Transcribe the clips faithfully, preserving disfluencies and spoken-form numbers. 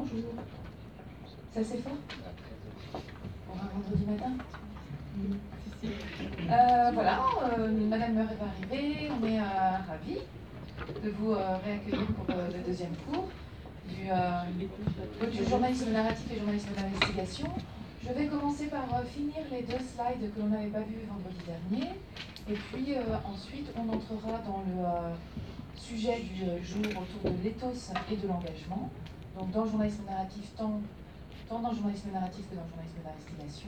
bonjour. C'est assez fort pour un vendredi matin? euh, Voilà, euh, Madame Meur est arrivée, on est euh, ravis de vous euh, réaccueillir pour euh, le deuxième cours du, euh, du journalisme narratif et journalisme d'investigation. Je vais commencer par euh, finir les deux slides que l'on n'avait pas vus vendredi dernier, et puis euh, ensuite on entrera dans le euh, sujet du euh, jour autour de l'éthos et de l'engagement, donc dans le journalisme narratif, tant, tant dans le journalisme narratif que dans le journalisme d'investigation.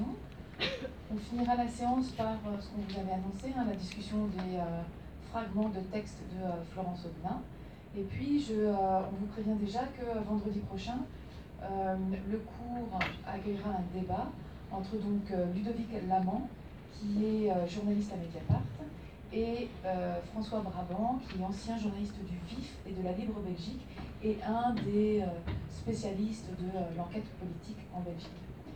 On finira la séance par euh, ce qu'on vous avait annoncé, hein, la discussion des euh, fragments de texte de euh, Florence Aubenas. Et puis, je, euh, on vous prévient déjà que euh, vendredi prochain, euh, le cours accueillera un débat entre donc euh, Ludovic Lamant, qui est euh, journaliste à Mediapart, et euh, François Brabant, qui est ancien journaliste du Vif et de la Libre Belgique, et un des euh, spécialistes de euh, l'enquête politique en Belgique.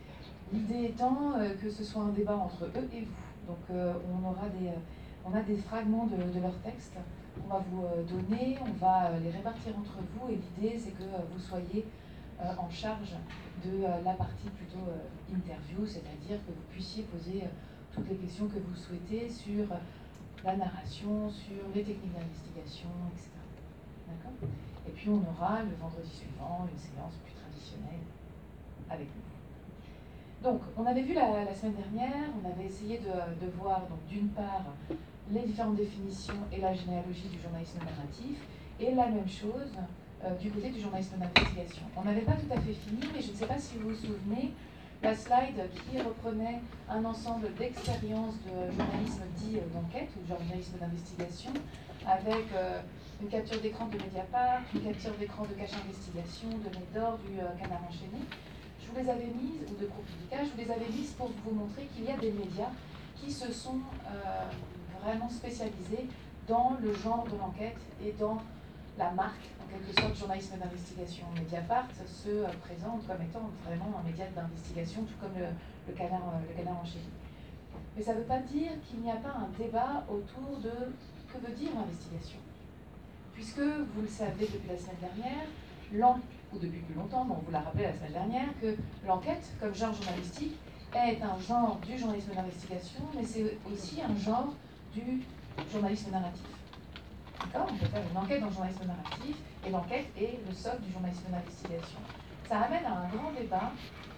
L'idée étant euh, que ce soit un débat entre eux et vous. Donc euh, on aura des, euh, on a des fragments de, de leur texte qu'on va vous euh, donner, on va euh, les répartir entre vous, et l'idée c'est que euh, vous soyez euh, en charge de euh, la partie plutôt euh, interview, c'est-à-dire que vous puissiez poser euh, toutes les questions que vous souhaitez sur euh, la narration, sur les techniques d'investigation, et cetera. D'accord ? Et puis on aura le vendredi suivant une séance plus traditionnelle avec nous. Donc, on avait vu la, la semaine dernière, on avait essayé de, de voir, donc d'une part, les différentes définitions et la généalogie du journalisme narratif, et la même chose euh, du côté du journalisme d'investigation. On n'avait pas tout à fait fini, mais je ne sais pas si vous vous souvenez, la slide qui reprenait un ensemble d'expériences de journalisme dit d'enquête, ou journalisme d'investigation, avec euh, une capture d'écran de Mediapart, une capture d'écran de Cache Investigation, de Médor, du euh, Canard Enchaîné. Je vous les avais mises, ou de ProPublica, je vous les avais mises pour vous montrer qu'il y a des médias qui se sont euh, vraiment spécialisés dans le genre de l'enquête et dans la marque, en quelque sorte, journalisme d'investigation. Mediapart se euh, présente comme étant vraiment un média d'investigation, tout comme le, le, canard, euh, le canard enchaîné. Mais ça ne veut pas dire qu'il n'y a pas un débat autour de que veut dire l'investigation. Puisque, vous le savez depuis la semaine dernière, l'enquête, ou depuis plus longtemps, mais on vous l'a rappelé la semaine dernière, que l'enquête, comme genre journalistique, est un genre du journalisme d'investigation, mais c'est aussi un genre du journalisme narratif. D'accord ? On peut faire une enquête dans le journalisme narratif, et l'enquête est le socle du journalisme d'investigation. Ça amène à un grand débat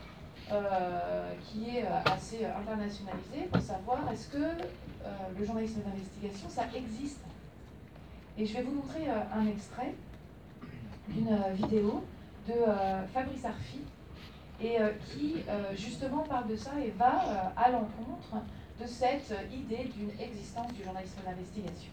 euh, qui est assez internationalisé pour savoir est-ce que euh, le journalisme d'investigation, ça existe. Et je vais vous montrer euh, un extrait d'une euh, vidéo de euh, Fabrice Arfi, et euh, qui euh, justement parle de ça et va euh, à l'encontre de cette euh, idée d'une existence du journalisme d'investigation.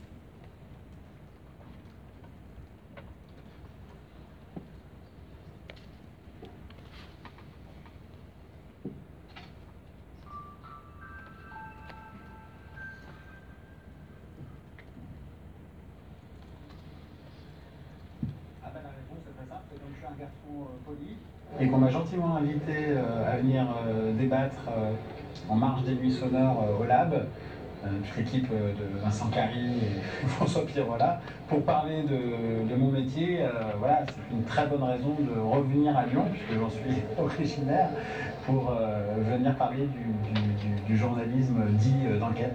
Ah ben la réponse est très simple, c'est comme je suis un garçon euh, poli, et qu'on m'a gentiment invité euh, à venir euh, débattre euh, en marge des nuits sonores euh, au Lab, euh, toute l'équipe euh, de Vincent Carry et François Pirola, pour parler de, de mon métier. Euh, voilà, c'est une très bonne raison de revenir à Lyon, puisque j'en suis originaire, pour euh, venir parler du, du, du, du journalisme dit euh, d'enquête.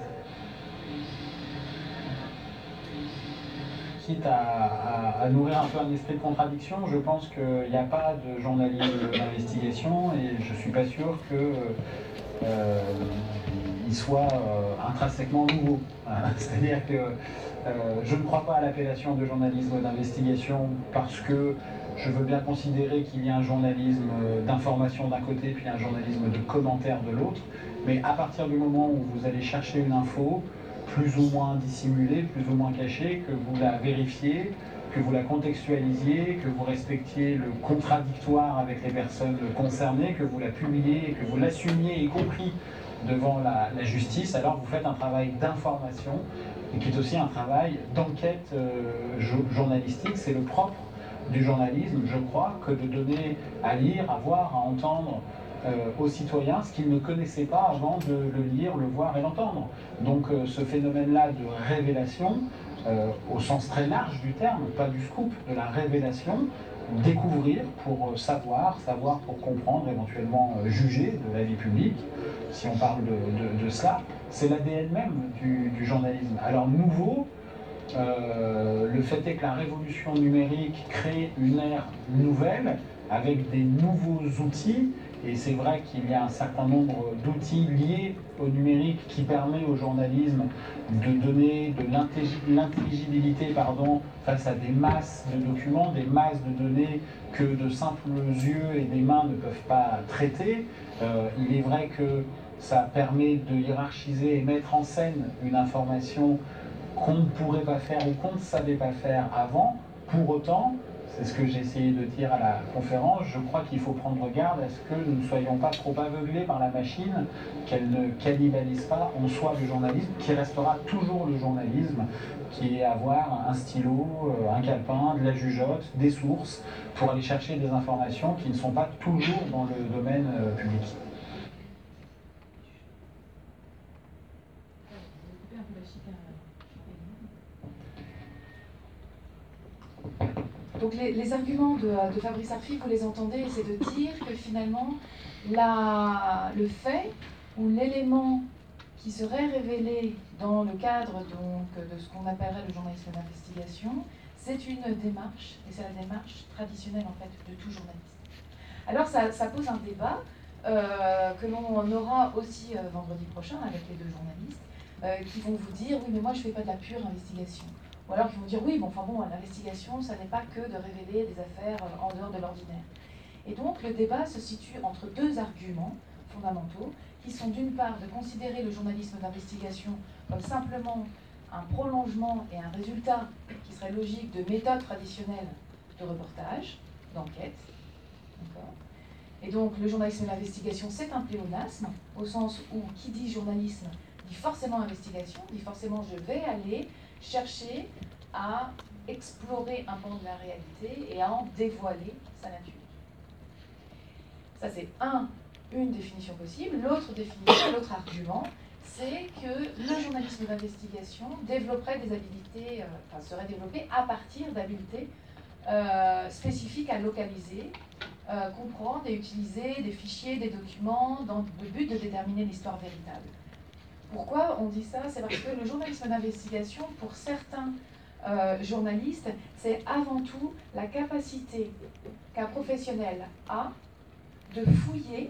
Quitte à, à, à nourrir un peu un esprit de contradiction, je pense qu'il n'y a pas de journalisme d'investigation et je ne suis pas sûr qu'il euh, soit euh, intrinsèquement nouveau. C'est-à-dire que euh, je ne crois pas à l'appellation de journalisme d'investigation parce que je veux bien considérer qu'il y a un journalisme d'information d'un côté puis un journalisme de commentaire de l'autre, mais à partir du moment où vous allez chercher une info, plus ou moins dissimulée, plus ou moins cachée, que vous la vérifiez, que vous la contextualisiez, que vous respectiez le contradictoire avec les personnes concernées, que vous la publiez et que vous l'assumiez, y compris devant la, la justice, alors vous faites un travail d'information et qui est aussi un travail d'enquête euh, journalistique. C'est le propre du journalisme, je crois, que de donner à lire, à voir, à entendre Euh, aux citoyens ce qu'ils ne connaissaient pas avant de le lire, le voir et l'entendre. Donc euh, ce phénomène-là de révélation, euh, au sens très large du terme, pas du scoop, de la révélation, découvrir pour savoir, savoir pour comprendre, éventuellement juger de la vie publique, si on parle de, de, de cela. C'est l'A D N même du, du journalisme. Alors nouveau, euh, le fait est que la révolution numérique crée une ère nouvelle avec des nouveaux outils, et c'est vrai qu'il y a un certain nombre d'outils liés au numérique qui permet au journalisme de donner de l'intelligibilité pardon, face à des masses de documents, des masses de données que de simples yeux et des mains ne peuvent pas traiter. Euh, il est vrai que ça permet de hiérarchiser et mettre en scène une information qu'on ne pourrait pas faire ou qu'on ne savait pas faire avant. Pour autant, c'est ce que j'ai essayé de dire à la conférence, je crois qu'il faut prendre garde à ce que nous ne soyons pas trop aveuglés par la machine, qu'elle ne cannibalise pas en soi le journalisme, qui restera toujours le journalisme, qui est avoir un stylo, un calepin, de la jugeote, des sources, pour aller chercher des informations qui ne sont pas toujours dans le domaine public. Donc les, les arguments de, de Fabrice Arfi, vous les entendez, c'est de dire que finalement, la, le fait ou l'élément qui serait révélé dans le cadre donc, de ce qu'on appellerait le journalisme d'investigation, c'est une démarche, et c'est la démarche traditionnelle en fait de tout journaliste. Alors ça, ça pose un débat euh, que l'on aura aussi euh, vendredi prochain avec les deux journalistes, euh, qui vont vous dire, oui mais moi je ne fais pas de la pure investigation. Ou alors qui vont dire, oui, bon, enfin bon, l'investigation, ça n'est pas que de révéler des affaires en dehors de l'ordinaire. Et donc, le débat se situe entre deux arguments fondamentaux, qui sont d'une part de considérer le journalisme d'investigation comme simplement un prolongement et un résultat qui serait logique de méthodes traditionnelles de reportage, d'enquête. Et donc, le journalisme d'investigation, c'est un pléonasme, au sens où qui dit journalisme dit forcément investigation, dit forcément je vais aller chercher à explorer un pan de la réalité et à en dévoiler sa nature. Ça, c'est un, une définition possible. L'autre définition, l'autre argument, c'est que le journalisme d'investigation développerait des habiletés, euh, enfin serait développé à partir d'habiletés euh, spécifiques à localiser, euh, comprendre et utiliser des fichiers, des documents dans le but de déterminer l'histoire véritable. Pourquoi on dit ça? C'est parce que le journalisme d'investigation, pour certains euh, journalistes, c'est avant tout la capacité qu'un professionnel a de fouiller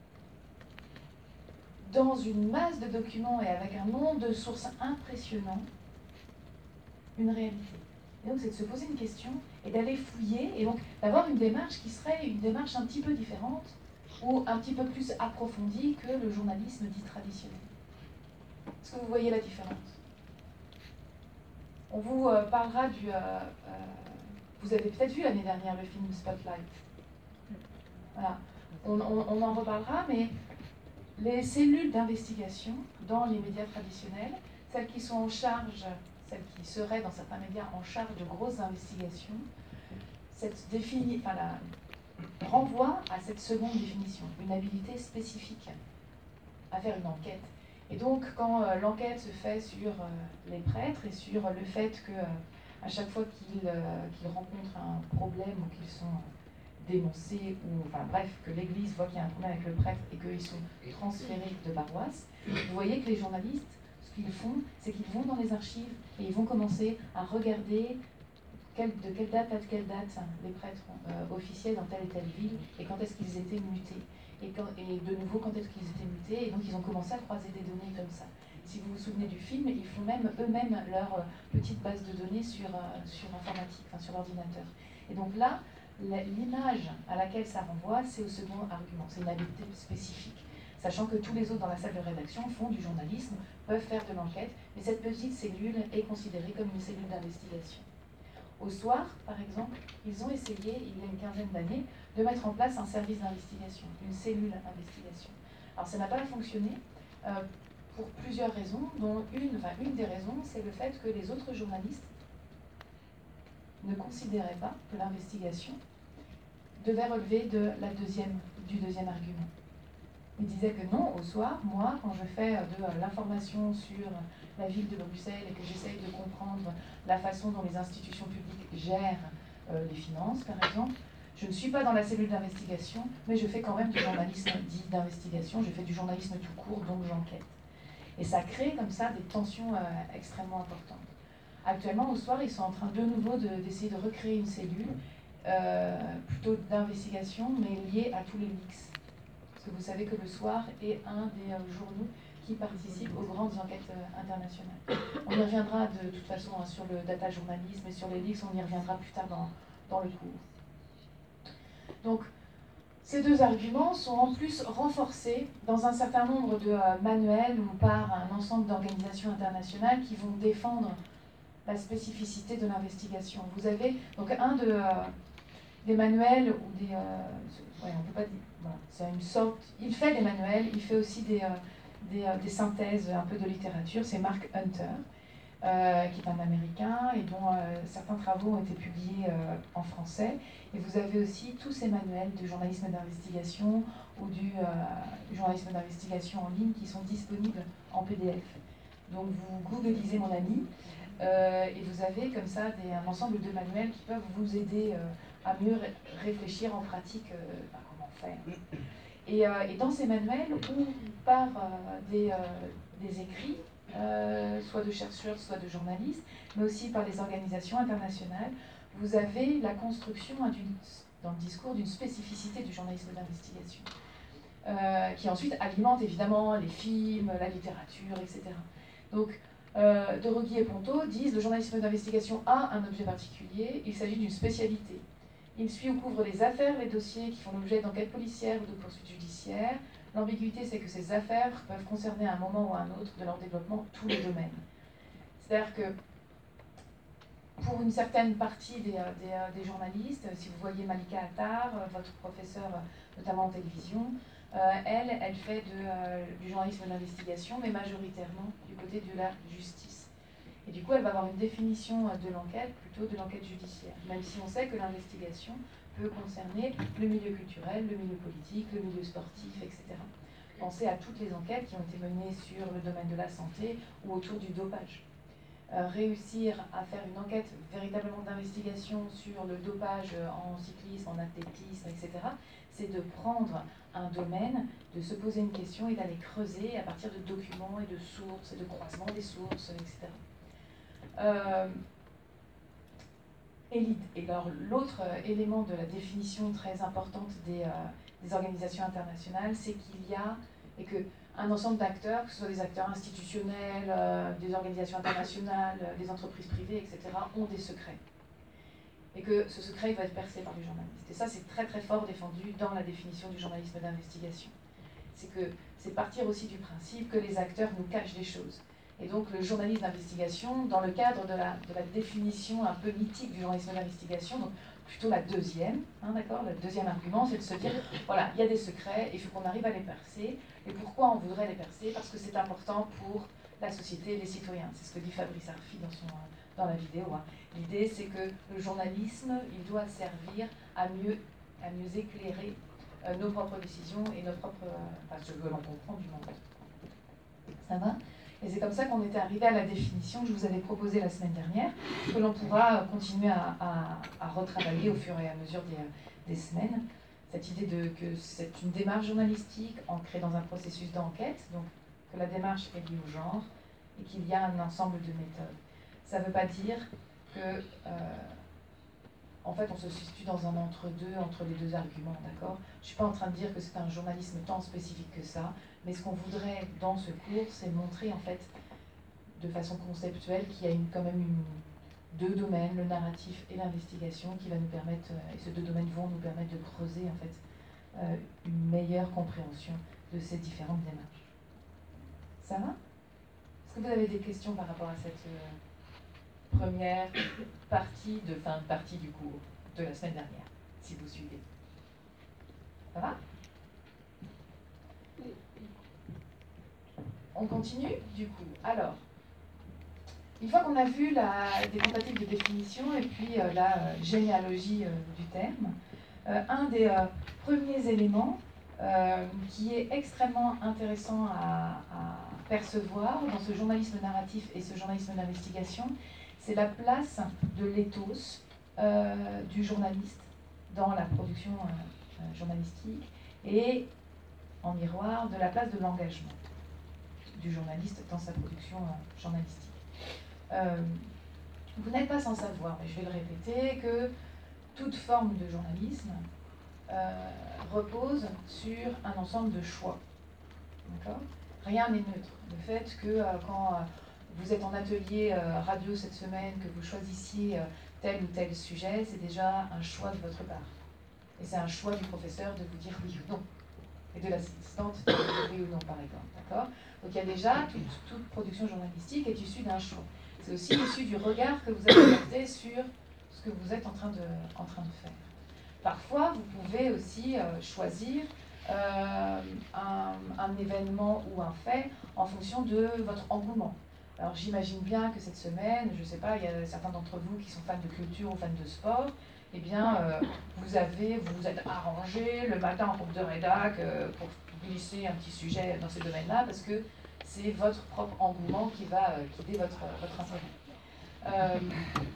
dans une masse de documents et avec un nombre de sources impressionnant une réalité. Et donc c'est de se poser une question et d'aller fouiller, et donc d'avoir une démarche qui serait une démarche un petit peu différente ou un petit peu plus approfondie que le journalisme dit traditionnel. Est-ce que vous voyez la différence? On vous euh, parlera du... Euh, euh, vous avez peut-être vu l'année dernière le film Spotlight. Voilà. On, on, on en reparlera, mais les cellules d'investigation dans les médias traditionnels, celles qui sont en charge, celles qui seraient dans certains médias en charge de grosses investigations, cette défini, enfin, la, renvoie à cette seconde définition, une habilité spécifique à faire une enquête. Et donc, quand euh, l'enquête se fait sur euh, les prêtres et sur le fait que euh, à chaque fois qu'ils euh, qu'ils rencontrent un problème ou qu'ils sont dénoncés, ou enfin bref, que l'Église voit qu'il y a un problème avec le prêtre et qu'ils sont transférés de paroisse, vous voyez que les journalistes, ce qu'ils font, c'est qu'ils vont dans les archives et ils vont commencer à regarder quelle, de quelle date à quelle date les prêtres euh, officiaient dans telle et telle ville et quand est-ce qu'ils étaient mutés. Et, quand, et de nouveau, quand est-ce qu'ils étaient mutés, et donc ils ont commencé à croiser des données comme ça. Si vous vous souvenez du film, ils font même eux-mêmes leur euh, petite base de données sur, euh, sur informatique, enfin sur l'ordinateur. Et donc là, l'image à laquelle ça renvoie, c'est au second argument, c'est une habileté spécifique. Sachant que tous les autres dans la salle de rédaction font du journalisme, peuvent faire de l'enquête, mais cette petite cellule est considérée comme une cellule d'investigation. Au soir, par exemple, ils ont essayé, il y a une quinzaine d'années, de mettre en place un service d'investigation, une cellule d'investigation. Alors ça n'a pas fonctionné euh, pour plusieurs raisons, dont une, enfin une des raisons, c'est le fait que les autres journalistes ne considéraient pas que l'investigation devait relever de la deuxième, du deuxième argument. Ils disaient que non, au soir, moi, quand je fais de l'information sur la ville de Bruxelles et que j'essaye de comprendre la façon dont les institutions publiques gèrent euh, les finances par exemple. Je ne suis pas dans la cellule d'investigation, mais je fais quand même du journalisme dit d'investigation, je fais du journalisme tout court, donc j'enquête. Et ça crée comme ça des tensions euh, extrêmement importantes. Actuellement, au soir, ils sont en train de nouveau d'essayer de, de recréer une cellule, euh, plutôt d'investigation, mais liée à tous les mix. Parce que vous savez que le soir est un des euh, journaux qui participent aux grandes enquêtes euh, internationales. On y reviendra de, de toute façon hein, sur le data journalisme et sur les leaks, on y reviendra plus tard dans, dans le cours. Donc, ces deux arguments sont en plus renforcés dans un certain nombre de euh, manuels ou par un ensemble d'organisations internationales qui vont défendre la spécificité de l'investigation. Vous avez donc un de, euh, des manuels ou des... Euh, ouais, on peut pas dire... Voilà, c'est une sorte... Il fait des manuels, il fait aussi des, euh, des, euh, des synthèses un peu de littérature. C'est Mark Hunter, euh, qui est un Américain et dont euh, certains travaux ont été publiés euh, en français. Et vous avez aussi tous ces manuels de journalisme d'investigation ou du, euh, du journalisme d'investigation en ligne qui sont disponibles en P D F. Donc vous googlisez mon ami, Euh, et vous avez comme ça des, un ensemble de manuels qui peuvent vous aider euh, à mieux ré réfléchir en pratique euh, bah, comment faire. Et, euh, et dans ces manuels, ou par euh, des, euh, des écrits, euh, soit de chercheurs, soit de journalistes, mais aussi par les organisations internationales, vous avez la construction hein, dans le discours d'une spécificité du journalisme d'investigation, euh, qui ensuite alimente évidemment les films, la littérature, et cetera. Donc, Euh, de Rogui et Ponto disent le journalisme d'investigation a un objet particulier, il s'agit d'une spécialité. Il suit ou couvre les affaires, les dossiers qui font l'objet d'enquêtes policières ou de poursuites judiciaires. L'ambiguïté, c'est que ces affaires peuvent concerner à un moment ou à un autre de leur développement tous les domaines. C'est-à-dire que pour une certaine partie des, des, des journalistes, si vous voyez Malika Attar, votre professeur notamment en télévision, Euh, elle, elle fait de, euh, du journalisme d'investigation, mais majoritairement du côté de la justice. Et du coup, elle va avoir une définition de l'enquête, plutôt de l'enquête judiciaire, même si on sait que l'investigation peut concerner le milieu culturel, le milieu politique, le milieu sportif, et cetera. Pensez à toutes les enquêtes qui ont été menées sur le domaine de la santé ou autour du dopage. Euh, réussir à faire une enquête véritablement d'investigation sur le dopage en cyclisme, en athlétisme, et cetera, c'est de prendre un domaine, de se poser une question et d'aller creuser à partir de documents et de sources, et de croisement des sources, et cetera. Euh, et alors, l'autre élément de la définition très importante des, euh, des organisations internationales, c'est qu'il y a, et que un ensemble d'acteurs, que ce soit des acteurs institutionnels, euh, des organisations internationales, euh, des entreprises privées, et cetera, ont des secrets. Et que ce secret va être percé par les journalistes. Et ça, c'est très très fort défendu dans la définition du journalisme d'investigation. C'est que c'est partir aussi du principe que les acteurs nous cachent des choses. Et donc le journalisme d'investigation, dans le cadre de la, de la définition un peu mythique du journalisme d'investigation, donc plutôt la deuxième, hein, d'accord, le deuxième argument, c'est de se dire, voilà, il y a des secrets, il faut qu'on arrive à les percer. Et pourquoi on voudrait les percer? Parce que c'est important pour la société et les citoyens. C'est ce que dit Fabrice Arfi dans, son, dans la vidéo. Hein. L'idée, c'est que le journalisme, il doit servir à mieux, à mieux éclairer euh, nos propres décisions et nos propres, euh, enfin, ce que l'on comprend du monde. Ça va? Et c'est comme ça qu'on était arrivé à la définition que je vous avais proposée la semaine dernière, que l'on pourra continuer à, à, à retravailler au fur et à mesure des, des semaines. Cette idée de, que c'est une démarche journalistique ancrée dans un processus d'enquête, donc que la démarche est liée au genre et qu'il y a un ensemble de méthodes. Ça ne veut pas dire que, euh, en fait, on se situe dans un entre-deux, entre les deux arguments, d'accord? Je ne suis pas en train de dire que c'est un journalisme tant spécifique que ça, mais ce qu'on voudrait dans ce cours, c'est montrer, en fait, de façon conceptuelle, qu'il y a une, quand même une, deux domaines, le narratif et l'investigation, qui va nous permettre, euh, et ces deux domaines vont nous permettre de creuser, en fait, euh, une meilleure compréhension de ces différentes démarches. Ça va? Est-ce que vous avez des questions par rapport à cette euh, première partie de fin de partie du cours de la semaine dernière, si vous suivez? Ça va? On continue, du coup. Alors, une fois qu'on a vu la, des tentatives de définition et puis euh, la euh, généalogie euh, du terme, euh, un des euh, premiers éléments euh, qui est extrêmement intéressant à, à percevoir dans ce journalisme narratif et ce journalisme d'investigation, c'est la place de l'éthos euh, du journaliste dans la production euh, euh, journalistique et en miroir de la place de l'engagement du journaliste dans sa production euh, journalistique. Euh, vous n'êtes pas sans savoir, mais je vais le répéter, que toute forme de journalisme euh, repose sur un ensemble de choix. D'accord ? Rien n'est neutre. Le fait que euh, quand euh, vous êtes en atelier euh, radio cette semaine, que vous choisissiez euh, tel ou tel sujet, c'est déjà un choix de votre part. Et c'est un choix du professeur de vous dire oui ou non. Et de l'assistante de vous dire oui ou non, par exemple. D'accord ? Donc il y a déjà, toute, toute production journalistique est issue d'un choix. C'est aussi issu du regard que vous avez porté sur ce que vous êtes en train de, en train de faire. Parfois, vous pouvez aussi euh, choisir euh, un, un événement ou un fait en fonction de votre engouement. Alors j'imagine bien que cette semaine, je ne sais pas, il y a certains d'entre vous qui sont fans de culture ou fans de sport, eh bien, euh, vous avez, vous vous êtes arrangé le matin en groupe de rédac euh, pour glisser un petit sujet dans ces domaines-là, parce que c'est votre propre engouement qui va euh, guider votre, votre intérêt. Euh,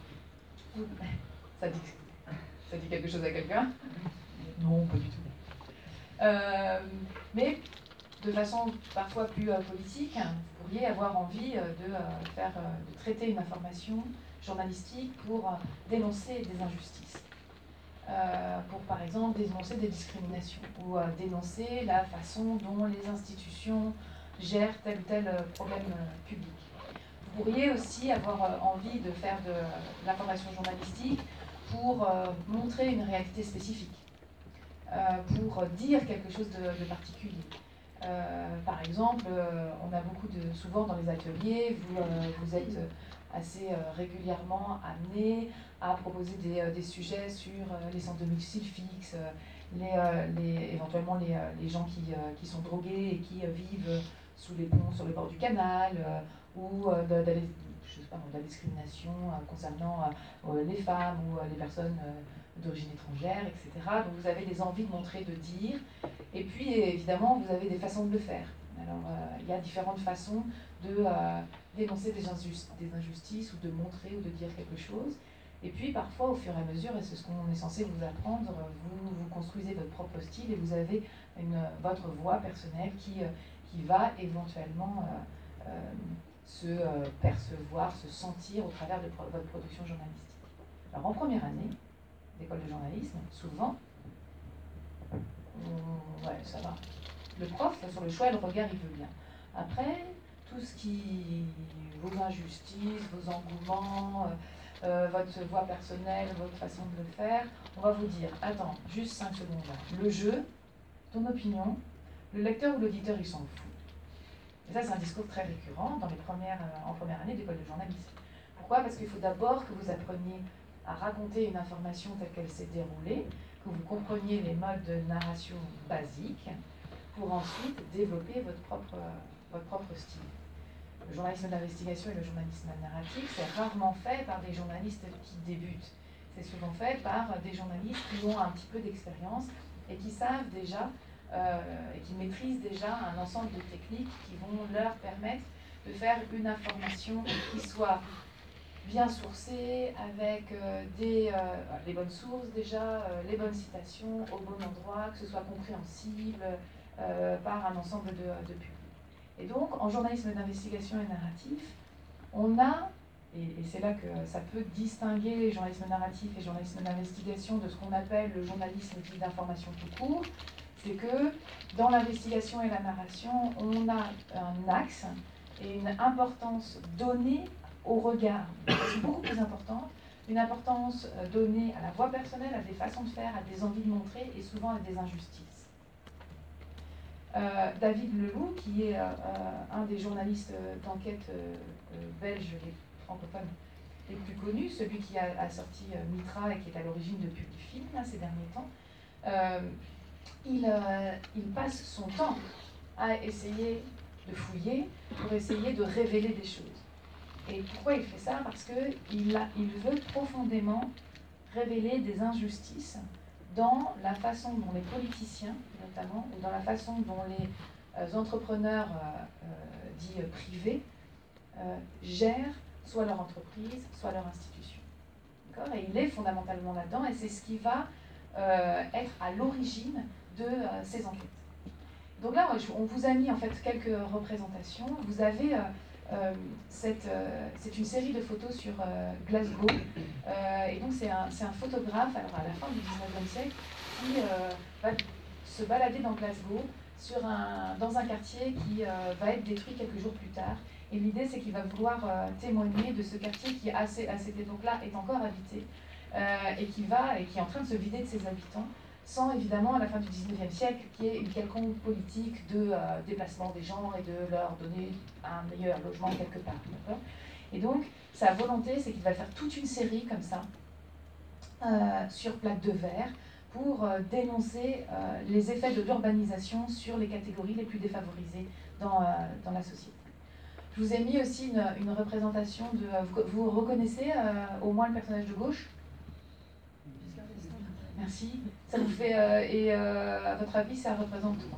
ça, dit, ça dit quelque chose à quelqu'un? Non, pas du tout. Euh, mais de façon parfois plus euh, politique, vous pourriez avoir envie euh, de, euh, faire, euh, de traiter une information journalistique pour euh, dénoncer des injustices. Euh, pour par exemple dénoncer des discriminations ou euh, dénoncer la façon dont les institutions gèrent tel ou tel euh, problème euh, public. Vous pourriez aussi avoir euh, envie de faire de, de l'information journalistique pour euh, montrer une réalité spécifique, euh, pour dire quelque chose de, de particulier. Euh, par exemple, euh, on a beaucoup de, souvent dans les ateliers, vous, euh, vous êtes assez euh, régulièrement amenés à proposer des, euh, des sujets sur euh, les centres de domicile fixe, euh, les, euh, les, éventuellement les, euh, les gens qui, euh, qui sont drogués et qui euh, vivent sous les ponts, sur le bord du canal, euh, ou euh, de, de, je sais pas, de la discrimination euh, concernant euh, les femmes ou euh, les personnes euh, d'origine étrangère, et cetera. Donc vous avez des envies de montrer, de dire, et puis évidemment vous avez des façons de le faire. Alors euh, il y a différentes façons de euh, dénoncer des, injusti des injustices ou de montrer ou de dire quelque chose. Et puis parfois au fur et à mesure, et c'est ce qu'on est censé vous apprendre, vous, vous construisez votre propre style et vous avez une, votre voix personnelle qui, euh, qui va éventuellement euh, euh, se euh, percevoir, se sentir au travers de pro votre production journalistique. Alors en première année d'école de journalisme, souvent, on, ouais, ça va. Le prof, sur le choix et le regard, il veut bien. Après, tout ce qui, vos injustices, vos engouements, euh, euh, votre voix personnelle, votre façon de le faire, on va vous dire, attends, juste cinq secondes là. Le jeu, ton opinion, le lecteur ou l'auditeur, il s'en fout. Et ça, c'est un discours très récurrent dans les premières, euh, en première année d'école de journalisme. Pourquoi? Parce qu'il faut d'abord que vous appreniez à raconter une information telle qu'elle s'est déroulée, que vous compreniez les modes de narration basiques, pour ensuite développer votre propre, votre propre style. Le journalisme d'investigation et le journalisme narratif, c'est rarement fait par des journalistes qui débutent. C'est souvent fait par des journalistes qui ont un petit peu d'expérience et qui savent déjà, euh, et qui maîtrisent déjà un ensemble de techniques qui vont leur permettre de faire une information qui soit bien sourcée, avec euh, des, euh, les bonnes sources déjà, euh, les bonnes citations au bon endroit, que ce soit compréhensible euh, par un ensemble de, de publics. Et donc, en journalisme d'investigation et narratif, on a, et, et c'est là que ça peut distinguer journalisme narratif et journalisme d'investigation de ce qu'on appelle le journalisme d'information tout court, c'est que dans l'investigation et la narration, on a un axe et une importance donnée au regard, c'est beaucoup plus important, une importance donnée à la voix personnelle, à des façons de faire, à des envies de montrer et souvent à des injustices. Euh, David Leloup, qui est euh, un des journalistes d'enquête euh, belges, les francophones les plus connus, celui qui a, a sorti euh, Mitra et qui est à l'origine de Publifilm là, ces derniers temps, euh, il, euh, il passe son temps à essayer de fouiller pour essayer de révéler des choses. Et pourquoi il fait ça? Parce qu'il il veut profondément révéler des injustices dans la façon dont les politiciens, notamment, ou dans la façon dont les euh, entrepreneurs euh, euh, dits euh, privés euh, gèrent soit leur entreprise, soit leur institution. d'accord ? Et il est fondamentalement là-dedans, et c'est ce qui va euh, être à l'origine de euh, ces enquêtes. Donc là, on vous a mis en fait quelques représentations. Vous avez, euh, euh, cette, euh, c'est une série de photos sur euh, Glasgow, euh, et donc c'est un, c'est un photographe, alors à la fin du dix-neuvième siècle, qui euh, va se balader dans Glasgow, sur un, dans un quartier qui euh, va être détruit quelques jours plus tard. Et l'idée, c'est qu'il va vouloir euh, témoigner de ce quartier qui, à, ces, à cette époque-là, est encore habité, euh, et, qui va, et qui est en train de se vider de ses habitants, sans évidemment, à la fin du dix-neuvième siècle, qu'il y ait une quelconque politique de euh, déplacement des gens et de leur donner un meilleur logement quelque part. Et donc, sa volonté, c'est qu'il va faire toute une série comme ça, euh, sur plaque de verre, pour euh, dénoncer euh, les effets de l'urbanisation sur les catégories les plus défavorisées dans, euh, dans la société. Je vous ai mis aussi une, une représentation de... Euh, vous, vous reconnaissez euh, au moins le personnage de gauche ? Merci. Ça vous fait... Euh, et euh, à votre avis, ça représente quoi ?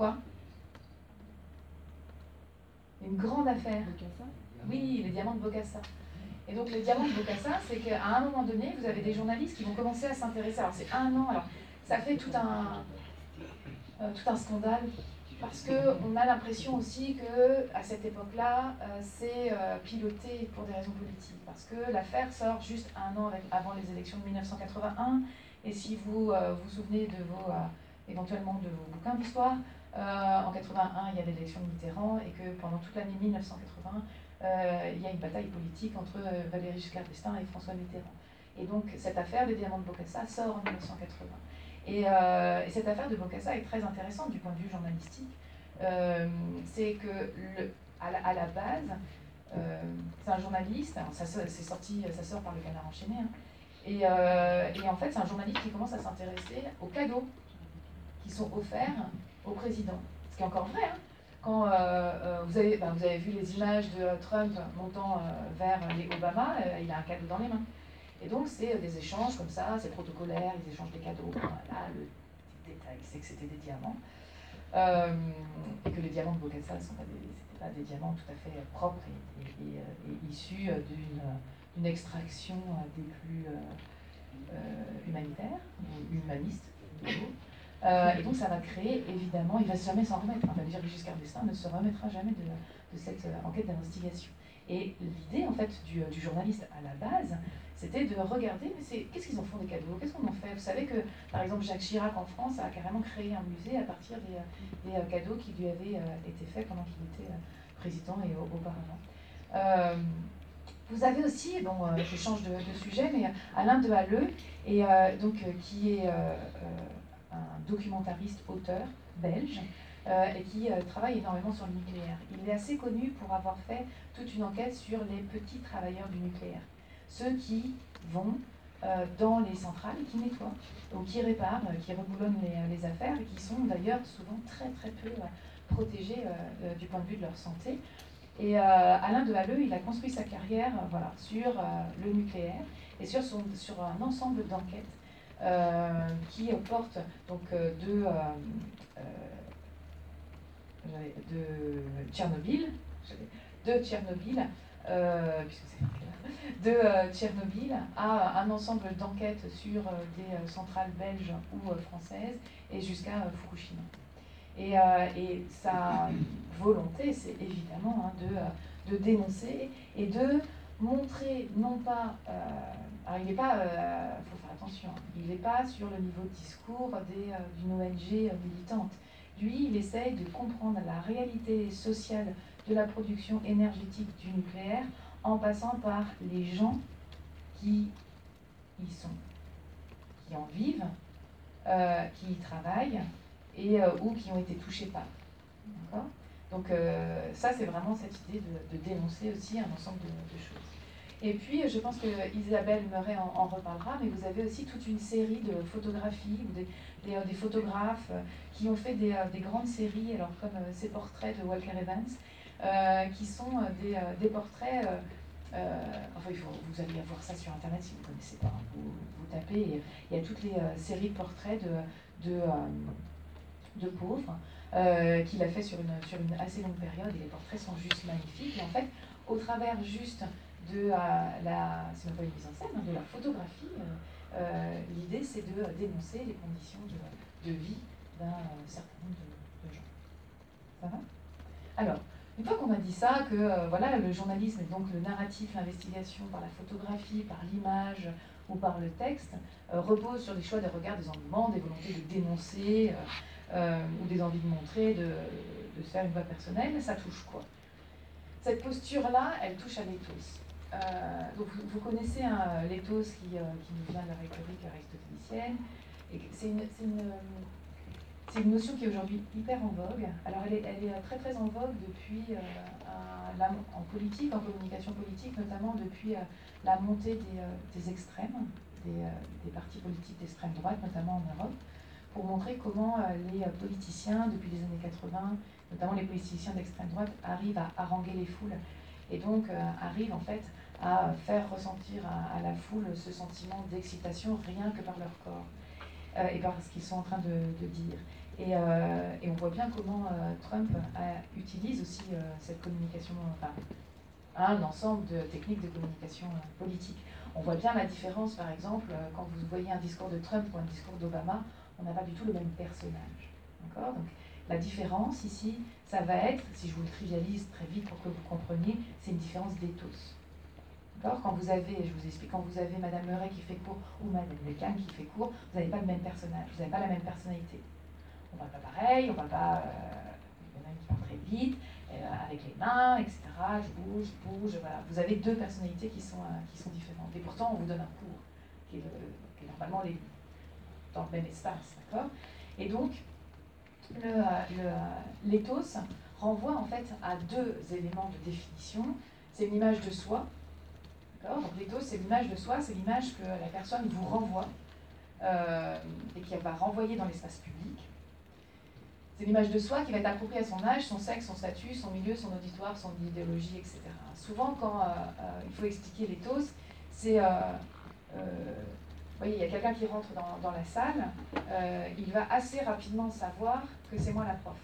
Une grande affaire. Oui, les diamants de Bokassa. Et donc les diamants de Bokassa, c'est qu'à un moment donné, vous avez des journalistes qui vont commencer à s'intéresser. Alors c'est un an, alors ça fait tout un, euh, tout un scandale, parce qu'on a l'impression aussi qu'à cette époque-là, euh, c'est euh, piloté pour des raisons politiques. Parce que l'affaire sort juste un an avec, avant les élections de mille neuf cent quatre-vingt-un, et si vous euh, vous souvenez de vos, euh, éventuellement de vos bouquins d'histoire, euh, en quatre-vingt-un, il y a l'élection de Mitterrand, et que pendant toute l'année mille neuf cent quatre-vingt, euh, il y a une bataille politique entre euh, Valéry Giscard d'Estaing et François Mitterrand. Et donc cette affaire des diamants de Bokassa sort en mille neuf cent quatre-vingts. Et, euh, et cette affaire de Bokassa est très intéressante du point de vue journalistique. Euh, c'est que le, à, la, à la base, euh, c'est un journaliste, alors ça, c'est sorti, ça sort par le Canard enchaîné, hein, et, euh, et en fait c'est un journaliste qui commence à s'intéresser aux cadeaux qui sont offerts au président. Ce qui est encore vrai, hein. Quand euh, euh, vous, avez, ben, vous avez vu les images de euh, Trump montant euh, vers les Obama, euh, il a un cadeau dans les mains. Et donc c'est euh, des échanges comme ça, c'est protocolaire, ils échangent des cadeaux. Là, le détail, c'est que c'était des diamants. Euh, et que les diamants de Bokassa ne sont pas des, c'était pas des diamants tout à fait propres et, et, et, et issus d'une, d'une extraction des plus euh, euh, humanitaires, ou humanistes. Euh, et donc ça va créer, évidemment, il ne va jamais s'en remettre. Enfin, Valéry Giscard d'Estaing ne se remettra jamais de, de cette euh, enquête d'investigation. Et l'idée, en fait, du, du journaliste à la base, c'était de regarder, mais c'est, qu'est-ce qu'ils en font des cadeaux ? Qu'est-ce qu'on en fait ? Vous savez que, par exemple, Jacques Chirac en France a carrément créé un musée à partir des, des euh, cadeaux qui lui avaient euh, été faits pendant qu'il était euh, président et auparavant. Euh, Vous avez aussi, bon, euh, je change de, de sujet, mais Alain de Halleux, et, euh, donc, euh, qui est... Euh, euh, un documentariste auteur belge euh, et qui euh, travaille énormément sur le nucléaire. Il est assez connu pour avoir fait toute une enquête sur les petits travailleurs du nucléaire, ceux qui vont euh, dans les centrales et qui nettoient, ou qui réparent, euh, qui reboulonnent les, les affaires, et qui sont d'ailleurs souvent très très peu euh, protégés euh, euh, du point de vue de leur santé. Et euh, Alain de Halleux, il a construit sa carrière euh, voilà, sur euh, le nucléaire et sur, son, sur un ensemble d'enquêtes Euh, qui porte donc euh, de, euh, euh, de Tchernobyl, de Tchernobyl, euh, puisque c'est de euh, Tchernobyl à un ensemble d'enquêtes sur euh, des euh, centrales belges ou euh, françaises et jusqu'à euh, Fukushima. Et, euh, et sa volonté, c'est évidemment hein, de, de dénoncer et de montrer, non pas, euh, alors il n'est pas, il euh, faut faire attention, il n'est pas sur le niveau de discours des, euh, d'une O N G militante. Lui, il essaye de comprendre la réalité sociale de la production énergétique du nucléaire en passant par les gens qui y sont, qui en vivent, euh, qui y travaillent et euh, ou qui ont été touchés par. D'accord ? Donc euh, ça, c'est vraiment cette idée de, de dénoncer aussi un ensemble de, de choses. Et puis, je pense que Isabelle Meuret en, en reparlera, mais vous avez aussi toute une série de photographies, ou des, des, des photographes qui ont fait des, des grandes séries, alors comme euh, ces portraits de Walker Evans, euh, qui sont des, des portraits, euh, euh, enfin il faut, vous allez voir ça sur internet si vous ne connaissez pas, vous, vous tapez, il y a toutes les euh, séries de portraits de, de, euh, de pauvres, euh, qu'il a fait sur une, sur une assez longue période, et les portraits sont juste magnifiques, et en fait, au travers juste de euh, la, c'est même pas une mise en scène, hein, de la photographie. Euh, euh, L'idée, c'est de dénoncer les conditions de, de vie d'un euh, certain nombre de, de gens. Ça va? Alors, une fois qu'on a dit ça, que euh, voilà, le journalisme est donc le narratif, l'investigation par la photographie, par l'image ou par le texte, euh, repose sur des choix, des regards, des environnements, des volontés de dénoncer euh, euh, ou des envies de montrer, de, de se faire une voix personnelle, ça touche quoi? Cette posture-là, elle touche à l'éthos. Euh, donc vous, vous connaissez hein, l'éthos qui, euh, qui nous vient de la rhétorique aristotélicienne. Et c'est une, c'est une, c'est une notion qui est aujourd'hui hyper en vogue. Alors elle est, elle est très très en vogue depuis, euh, un, la, en politique, en communication politique, notamment depuis euh, la montée des, euh, des extrêmes, des, euh, des partis politiques d'extrême droite, notamment en Europe, pour montrer comment euh, les politiciens, depuis les années quatre-vingts, notamment les politiciens d'extrême droite, arrivent à haranguer les foules et donc euh, arrivent en fait à faire ressentir à, à la foule ce sentiment d'excitation rien que par leur corps euh, et par ce qu'ils sont en train de, de dire. Et, euh, et on voit bien comment euh, Trump a, utilise aussi euh, cette communication, enfin, un ensemble de techniques de communication euh, politique. On voit bien la différence, par exemple, euh, quand vous voyez un discours de Trump ou un discours d'Obama, on n'a pas du tout le même personnage. D'accord ? Donc, la différence ici, ça va être, si je vous le trivialise très vite pour que vous compreniez, c'est une différence d'éthos. D'accord ? Quand vous avez, je vous explique, quand vous avez Madame Murray qui fait court ou Madame Lecam qui fait court, vous n'avez pas le même personnage, vous n'avez pas la même personnalité. On ne parle pas pareil, on ne parle pas. Euh, il y en a qui parle très vite, euh, avec les mains, et cetera. Je bouge, je bouge, voilà. Vous avez deux personnalités qui sont, euh, qui sont différentes. Et pourtant, on vous donne un cours qui est, le, qui est normalement les, dans le même espace, d'accord ? Et donc, le, le, l'éthos renvoie en fait à deux éléments de définition. C'est une image de soi, d'accord ? Donc l'éthos, c'est l'image de soi, c'est l'image que la personne vous renvoie euh, et qui va renvoyer dans l'espace public. C'est l'image de soi qui va être appropriée à son âge, son sexe, son statut, son milieu, son auditoire, son idéologie, et cetera. Souvent, quand euh, euh, il faut expliquer l'éthos, c'est... Euh, euh, vous voyez, il y a quelqu'un qui rentre dans, dans la salle, euh, il va assez rapidement savoir que c'est moi la prof,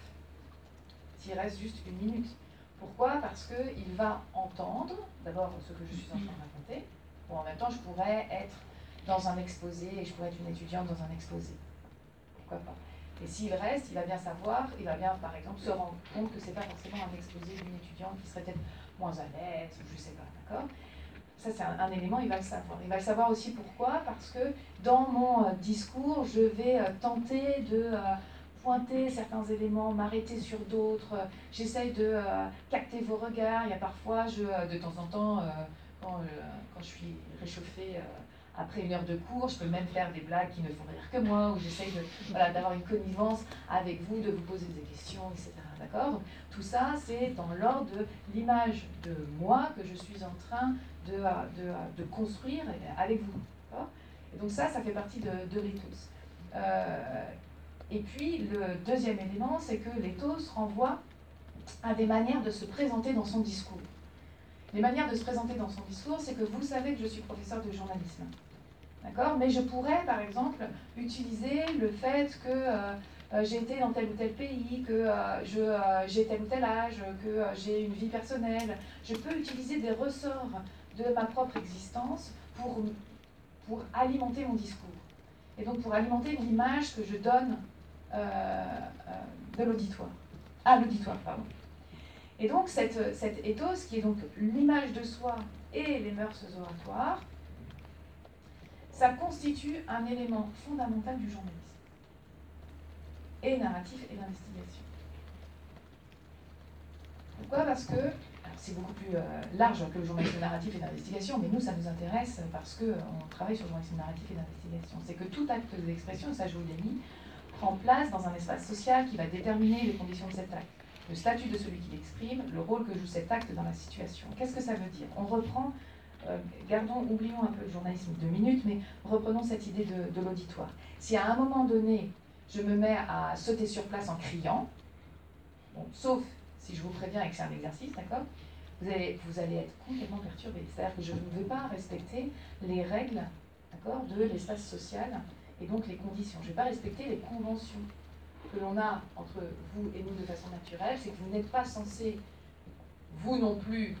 s'il reste juste une minute. Pourquoi ? Parce qu'il va entendre, d'abord, ce que je suis en train de raconter, ou en même temps, je pourrais être dans un exposé, et je pourrais être une étudiante dans un exposé. Pourquoi pas ? Et s'il reste, il va bien savoir, il va bien, par exemple, se rendre compte que ce n'est pas forcément un exposé d'une étudiante qui serait peut-être moins à l'aise, ou je ne sais pas, d'accord ? Ça, c'est un, un élément, il va le savoir. Il va le savoir aussi pourquoi ? Parce que dans mon euh, discours, je vais euh, tenter de euh, pointer certains éléments, m'arrêter sur d'autres. Euh, J'essaye de euh, capter vos regards. Il y a parfois, je, euh, de temps en temps, euh, quand, euh, quand je suis réchauffée, euh, après une heure de cours, je peux même faire des blagues qui ne font rire que moi, ou j'essaye de, voilà, d'avoir une connivence avec vous, de vous poser des questions, et cetera. D'accord ? Donc, tout ça, c'est dans l'ordre de l'image de moi que je suis en train de, de, de construire avec vous. D'accord ? Et donc ça, ça fait partie de, de l'éthos. Euh, et puis, le deuxième élément, c'est que l'éthos renvoie à des manières de se présenter dans son discours. Les manières de se présenter dans son discours, c'est que vous savez que je suis professeur de journalisme. D'accord ? Mais je pourrais, par exemple, utiliser le fait que euh, euh, j'ai été dans tel ou tel pays, que euh, je, euh, j'ai tel ou tel âge, que euh, j'ai une vie personnelle. Je peux utiliser des ressorts de ma propre existence pour, pour alimenter mon discours. Et donc pour alimenter l'image que je donne euh, euh, de l'auditoire. Ah, l'auditoire, pardon. Et donc cette, cette éthos, qui est donc l'image de soi et les mœurs oratoires, ça constitue un élément fondamental du journalisme, et narratif et d'investigation. Pourquoi ? Parce que, c'est beaucoup plus euh, large que le journalisme narratif et d'investigation, mais nous, ça nous intéresse parce qu'on travaille sur le journalisme narratif et d'investigation. C'est que tout acte d'expression, ça je vous l'ai mis, prend place dans un espace social qui va déterminer les conditions de cet acte, le statut de celui qui l'exprime, le rôle que joue cet acte dans la situation. Qu'est-ce que ça veut dire ? On reprend, euh, gardons, oublions un peu le journalisme deux minutes, mais reprenons cette idée de, de l'auditoire. Si à un moment donné, je me mets à sauter sur place en criant, bon, sauf si je vous préviens et que c'est un exercice, d'accord ? Vous allez, vous allez être complètement perturbé. C'est-à-dire que je ne vais pas respecter les règles, d'accord, de l'espace social et donc les conditions. Je ne vais pas respecter les conventions que l'on a entre vous et nous de façon naturelle. C'est que vous n'êtes pas censé, vous non plus,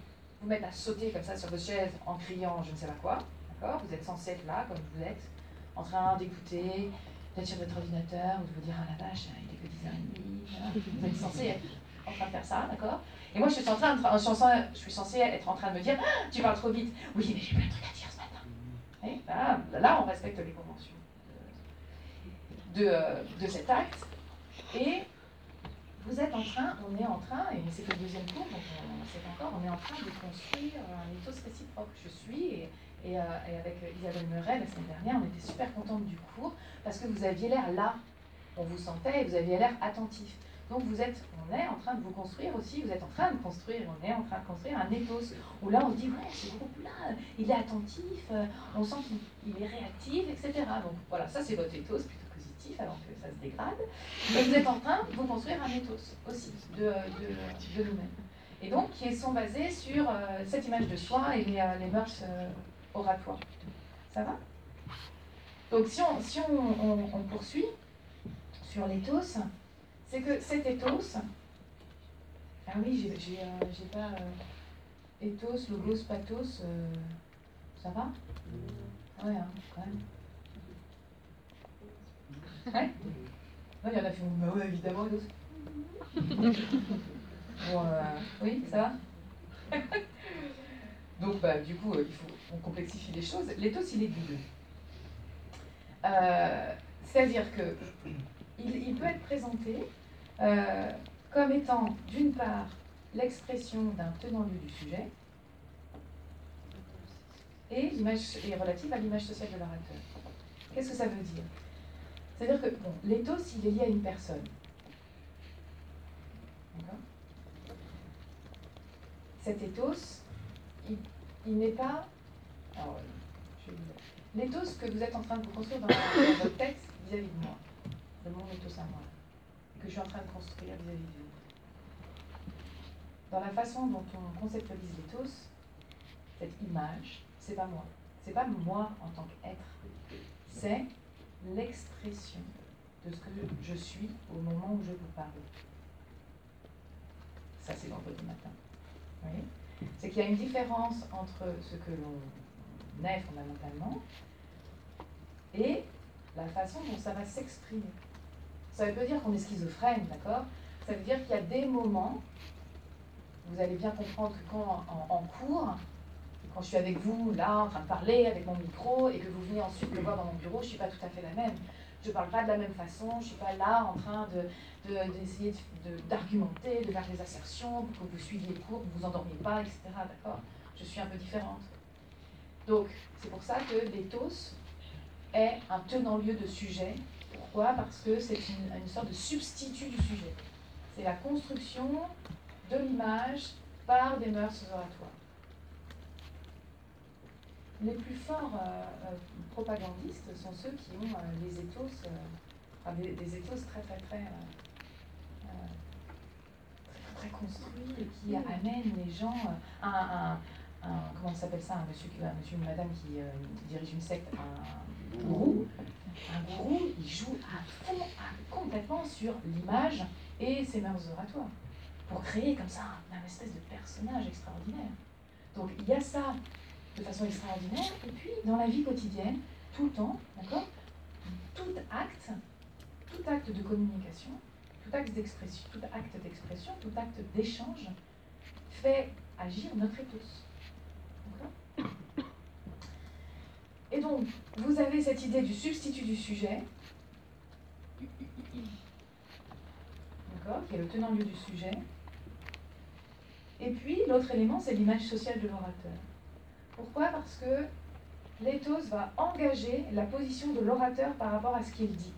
vous mettre à sauter comme ça sur votre chaise en criant je ne sais pas quoi, d'accord? Vous êtes censé être là, comme vous êtes, en train d'écouter, d'être sur votre ordinateur, ou de vous dire ah la vache, il est que dix heures trente, vous êtes censé être en train de faire ça, d'accord? Et moi je suis, en train de, je, suis censée, je suis censée être en train de me dire ah, tu parles trop vite, oui mais j'ai plein de trucs à dire ce matin. Et là, là on respecte les conventions de, de, de cet acte, et vous êtes en train, on est en train, et c'est le deuxième cours, donc on sait encore, on est en train de construire un ethos réciproque. Je suis, et, et, euh, et avec Isabelle Meuret, la semaine dernière, on était super contente du cours, parce que vous aviez l'air là, on vous sentait, et vous aviez l'air attentif. Donc vous êtes, on est en train de vous construire aussi, vous êtes en train de construire, on est en train de construire un ethos, où là on se dit, ouais, ce groupe-là, il est attentif, euh, on sent qu'il est réactif, et cetera. Donc voilà, ça c'est votre ethos, plutôt positif, alors que ça se dégrade. Mais vous êtes en train de vous construire un ethos aussi, de, de, de nous-mêmes. Et donc, qui sont basés sur euh, cette image de soi et les, euh, les mœurs euh, oratoires. Ça va? Donc si on, si on, on, on poursuit sur l'ethos, c'est que cet ethos, ah oui, j'ai, j'ai, euh, j'ai pas euh, ethos, logos, pathos, euh, ça va? Ouais, hein, quand même. Ouais? Non, il y en a qui font, bah ouais, évidemment, ethos. Bon, euh, oui, ça va? Donc, bah, du coup, il faut, on complexifie les choses. L'ethos, il est doux. Euh, c'est-à-dire que il, il peut être présenté euh, comme étant, d'une part, l'expression d'un tenant-lieu du sujet, et l'image est relative à l'image sociale de l'orateur. Qu'est-ce que ça veut dire? C'est-à-dire que bon, l'éthos, il est lié à une personne. D'accord? Cet éthos, il, il n'est pas... Alors, je vais vous dire. L'éthos que vous êtes en train de vous construire dans, dans votre tête vis-à-vis de moi, de mon éthos à moi, que je suis en train de construire vis-à-vis de vous. Dans la façon dont on conceptualise l'éthos, cette image, c'est pas moi. C'est pas moi en tant qu'être. C'est l'expression de ce que je suis au moment où je vous parle. Ça, c'est vendredi matin. Vous voyez ? C'est qu'il y a une différence entre ce que l'on est fondamentalement et la façon dont ça va s'exprimer. Ça veut pas dire qu'on est schizophrène, d'accord? Ça veut dire qu'il y a des moments, vous allez bien comprendre que quand en, en cours, quand je suis avec vous, là, en train de parler avec mon micro, et que vous venez ensuite me voir dans mon bureau, je ne suis pas tout à fait la même. Je ne parle pas de la même façon, je ne suis pas là en train de, de, d'essayer de, d'argumenter, de faire des assertions pour que vous suiviez les cours, que vous ne vous endormiez pas, et cetera. D'accord? Je suis un peu différente. Donc, c'est pour ça que l'éthos est un tenant-lieu de sujet. Pourquoi? Parce que c'est une, une sorte de substitut du sujet. C'est la construction de l'image par des mœurs oratoires. Les plus forts euh, euh, propagandistes sont ceux qui ont euh, les éthos, euh, enfin des, des éthos très très très, euh, euh, très, très construits et qui amènent les gens à un, un, un comment ça s'appelle ça, un monsieur, un monsieur ou madame qui euh, dirige une secte, un gourou. Un gourou, il joue à fond, à, complètement sur l'image et ses mœurs oratoires pour créer comme ça un espèce de personnage extraordinaire. Donc il y a ça de façon extraordinaire, et puis dans la vie quotidienne, tout le temps, d'accord, tout acte, tout acte de communication, tout acte d'expression, tout acte d'expression, tout acte d'échange fait agir notre ethos. D'accord ? Et donc, vous avez cette idée du substitut du sujet, d'accord, qui est le tenant-lieu du sujet, et puis l'autre élément, c'est l'image sociale de l'orateur. Pourquoi? Parce que l'éthos va engager la position de l'orateur par rapport à ce qu'il dit.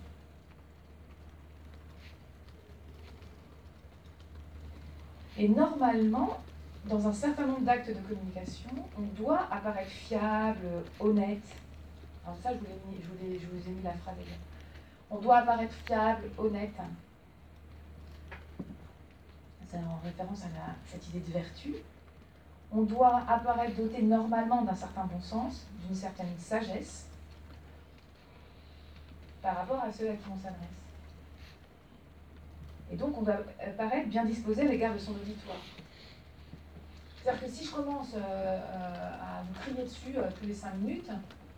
Et normalement, dans un certain nombre d'actes de communication, on doit apparaître fiable, honnête. Alors ça, je vous, ai mis, je, vous ai, je vous ai mis la phrase également. On doit apparaître fiable, honnête. C'est en référence à la, cette idée de vertu. On doit apparaître doté normalement d'un certain bon sens, d'une certaine sagesse, par rapport à ceux à qui on s'adresse. Et donc on doit paraître bien disposé à l'égard de son auditoire. C'est-à-dire que si je commence euh, euh, à vous crier dessus euh, tous les cinq minutes,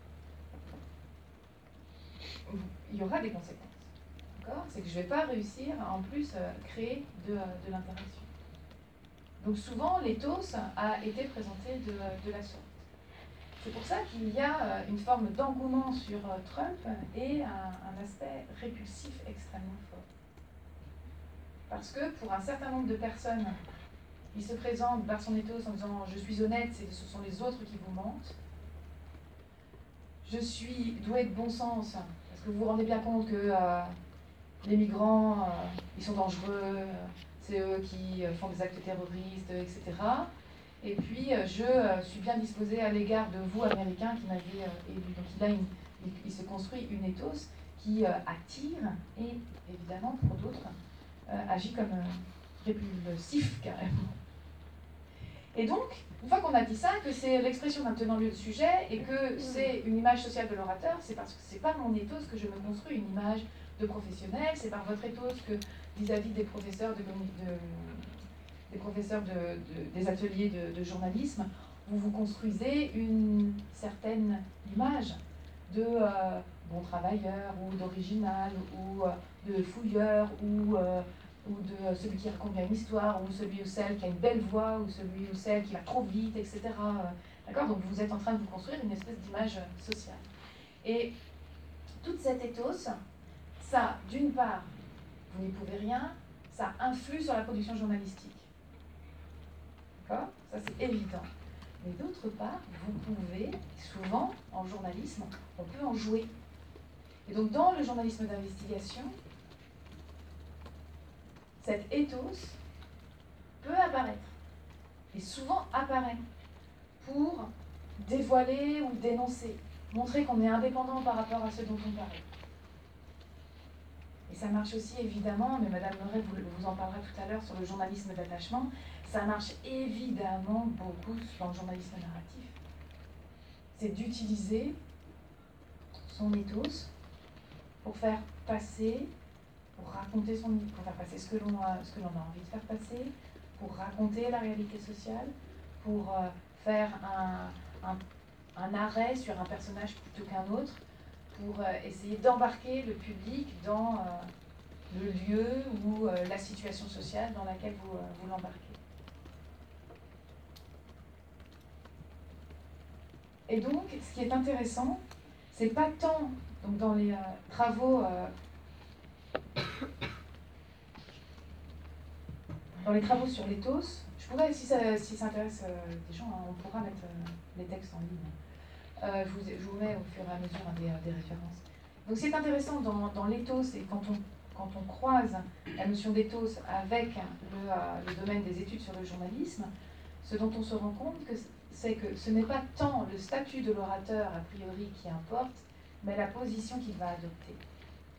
il y aura des conséquences. C'est que je ne vais pas réussir à en plus euh, créer de, de l'interaction. Donc souvent, l'éthos a été présenté de, de la sorte. C'est pour ça qu'il y a euh, une forme d'engouement sur euh, Trump et un, un aspect répulsif extrêmement fort. Parce que pour un certain nombre de personnes, il se présente par son ethos en disant « je suis honnête, ce sont les autres qui vous mentent ». Je suis doué de bon sens, parce que vous vous rendez bien compte que euh, les migrants, euh, ils sont dangereux, euh, c'est eux qui euh, font des actes terroristes, et cetera. Et puis, euh, je euh, suis bien disposé à l'égard de vous, Américains, qui m'avez euh, élu. Donc, il, a une, il, il se construit une ethos qui euh, attire et, évidemment, pour d'autres, euh, agit comme euh, répulsif, carrément. Et donc, une fois qu'on a dit ça, que c'est l'expression d'un tenant-lieu de sujet et que c'est une image sociale de l'orateur, c'est parce que c'est par mon ethos que je me construis une image de professionnel, c'est par votre ethos que, vis-à-vis des professeurs, de, de, des, professeurs de, de, des ateliers de, de journalisme, vous vous construisez une certaine image de euh, bon travailleur, ou d'original, ou euh, de fouilleur, ou... Euh, ou de celui qui raconte bien une histoire, ou celui ou celle qui a une belle voix, ou celui ou celle qui va trop vite, et cetera. D'accord ? Donc vous êtes en train de vous construire une espèce d'image sociale. Et toute cette ethos, ça, d'une part, vous n'y pouvez rien, ça influe sur la production journalistique. D'accord ? Ça c'est évident. Mais d'autre part, vous pouvez, souvent en journalisme, on peut en jouer. Et donc dans le journalisme d'investigation, cet ethos peut apparaître, et souvent apparaît, pour dévoiler ou dénoncer, montrer qu'on est indépendant par rapport à ce dont on parle. Et ça marche aussi évidemment, mais Madame Meuret vous, vous en parlera tout à l'heure sur le journalisme d'attachement, ça marche évidemment beaucoup dans le journalisme narratif. C'est d'utiliser son ethos pour faire passer, pour raconter son, pour faire passer ce que l'on a, ce que l'on a envie de faire passer, pour raconter la réalité sociale, pour euh, faire un, un, un arrêt sur un personnage plutôt qu'un autre, pour euh, essayer d'embarquer le public dans euh, le lieu ou euh, la situation sociale dans laquelle vous, euh, vous l'embarquez. Et donc, ce qui est intéressant, c'est pas tant donc dans les euh, travaux euh, dans les travaux sur l'éthos, je pourrais, si ça, si ça intéresse euh, des gens, hein, on pourra mettre euh, les textes en ligne. Euh, je, vous, je vous mets au fur et à mesure hein, des, des références. Donc ce qui est intéressant dans, dans l'éthos, et quand on, quand on croise la notion d'éthos avec le, euh, le domaine des études sur le journalisme, ce dont on se rend compte, c'est que ce n'est pas tant le statut de l'orateur, a priori, qui importe, mais la position qu'il va adopter. D'accord ?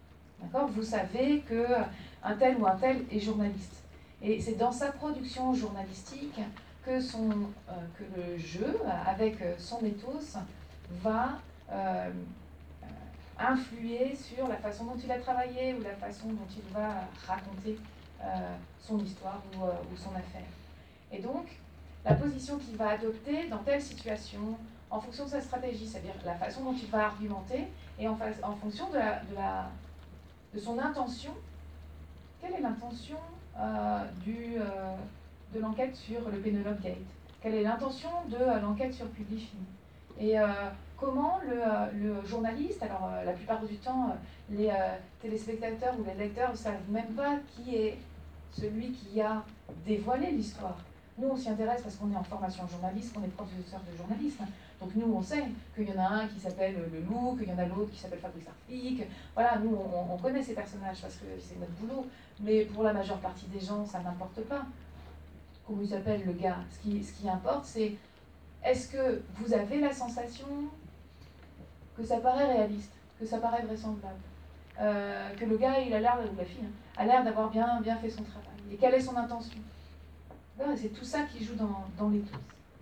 Vous savez qu'un tel ou un tel est journaliste. Et c'est dans sa production journalistique que, son, euh, que le jeu, avec son ethos, va euh, influer sur la façon dont il a travaillé ou la façon dont il va raconter euh, son histoire ou, euh, ou son affaire. Et donc, la position qu'il va adopter dans telle situation, en fonction de sa stratégie, c'est-à-dire la façon dont il va argumenter, et en, en fonction de, la, de, la, de son intention, quelle est l'intention euh, du, euh, de l'enquête sur le Penelope Gate? Quelle est l'intention de euh, l'enquête sur Publifin? Et euh, comment le, euh, le journaliste, alors euh, la plupart du temps, euh, les euh, téléspectateurs ou les lecteurs ne savent même pas qui est celui qui a dévoilé l'histoire. Nous, on s'y intéresse parce qu'on est en formation journaliste, qu'on est professeur de journalisme. Donc nous, on sait qu'il y en a un qui s'appelle Le Loup, qu'il y en a l'autre qui s'appelle Fabrice Arfic. Voilà, nous, on, on connaît ces personnages parce que c'est notre boulot. Mais pour la majeure partie des gens, ça n'importe pas. Comment il s'appelle le gars? Ce qui, ce qui importe, c'est est-ce que vous avez la sensation que ça paraît réaliste, que ça paraît vraisemblable, euh, que le gars, il a l'air, ou la fille, hein, a l'air d'avoir bien, bien fait son travail. Et quelle est son intention? C'est tout ça qui joue dans, dans l'éthos.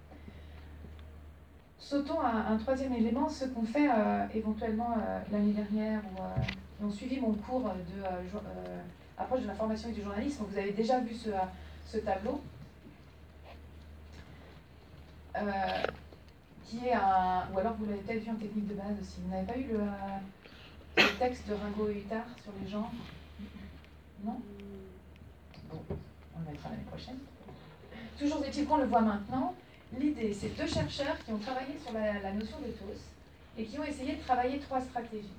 Sautons à un troisième élément, ce qu'on fait euh, éventuellement euh, l'année dernière, où euh, qui ont suivi mon cours de euh, euh, approche de l'information et du journalisme. Vous avez déjà vu ce, ce tableau. euh, qui est un... Ou alors vous l'avez peut-être vu en technique de base aussi. Vous n'avez pas eu le, euh, le texte de Ringo et Huttard sur les genres? Non? Bon, on le mettra l'année prochaine. Toujours est-il qu'on le voit maintenant. L'idée, c'est deux chercheurs qui ont travaillé sur la, la notion d'éthos et qui ont essayé de travailler trois stratégies.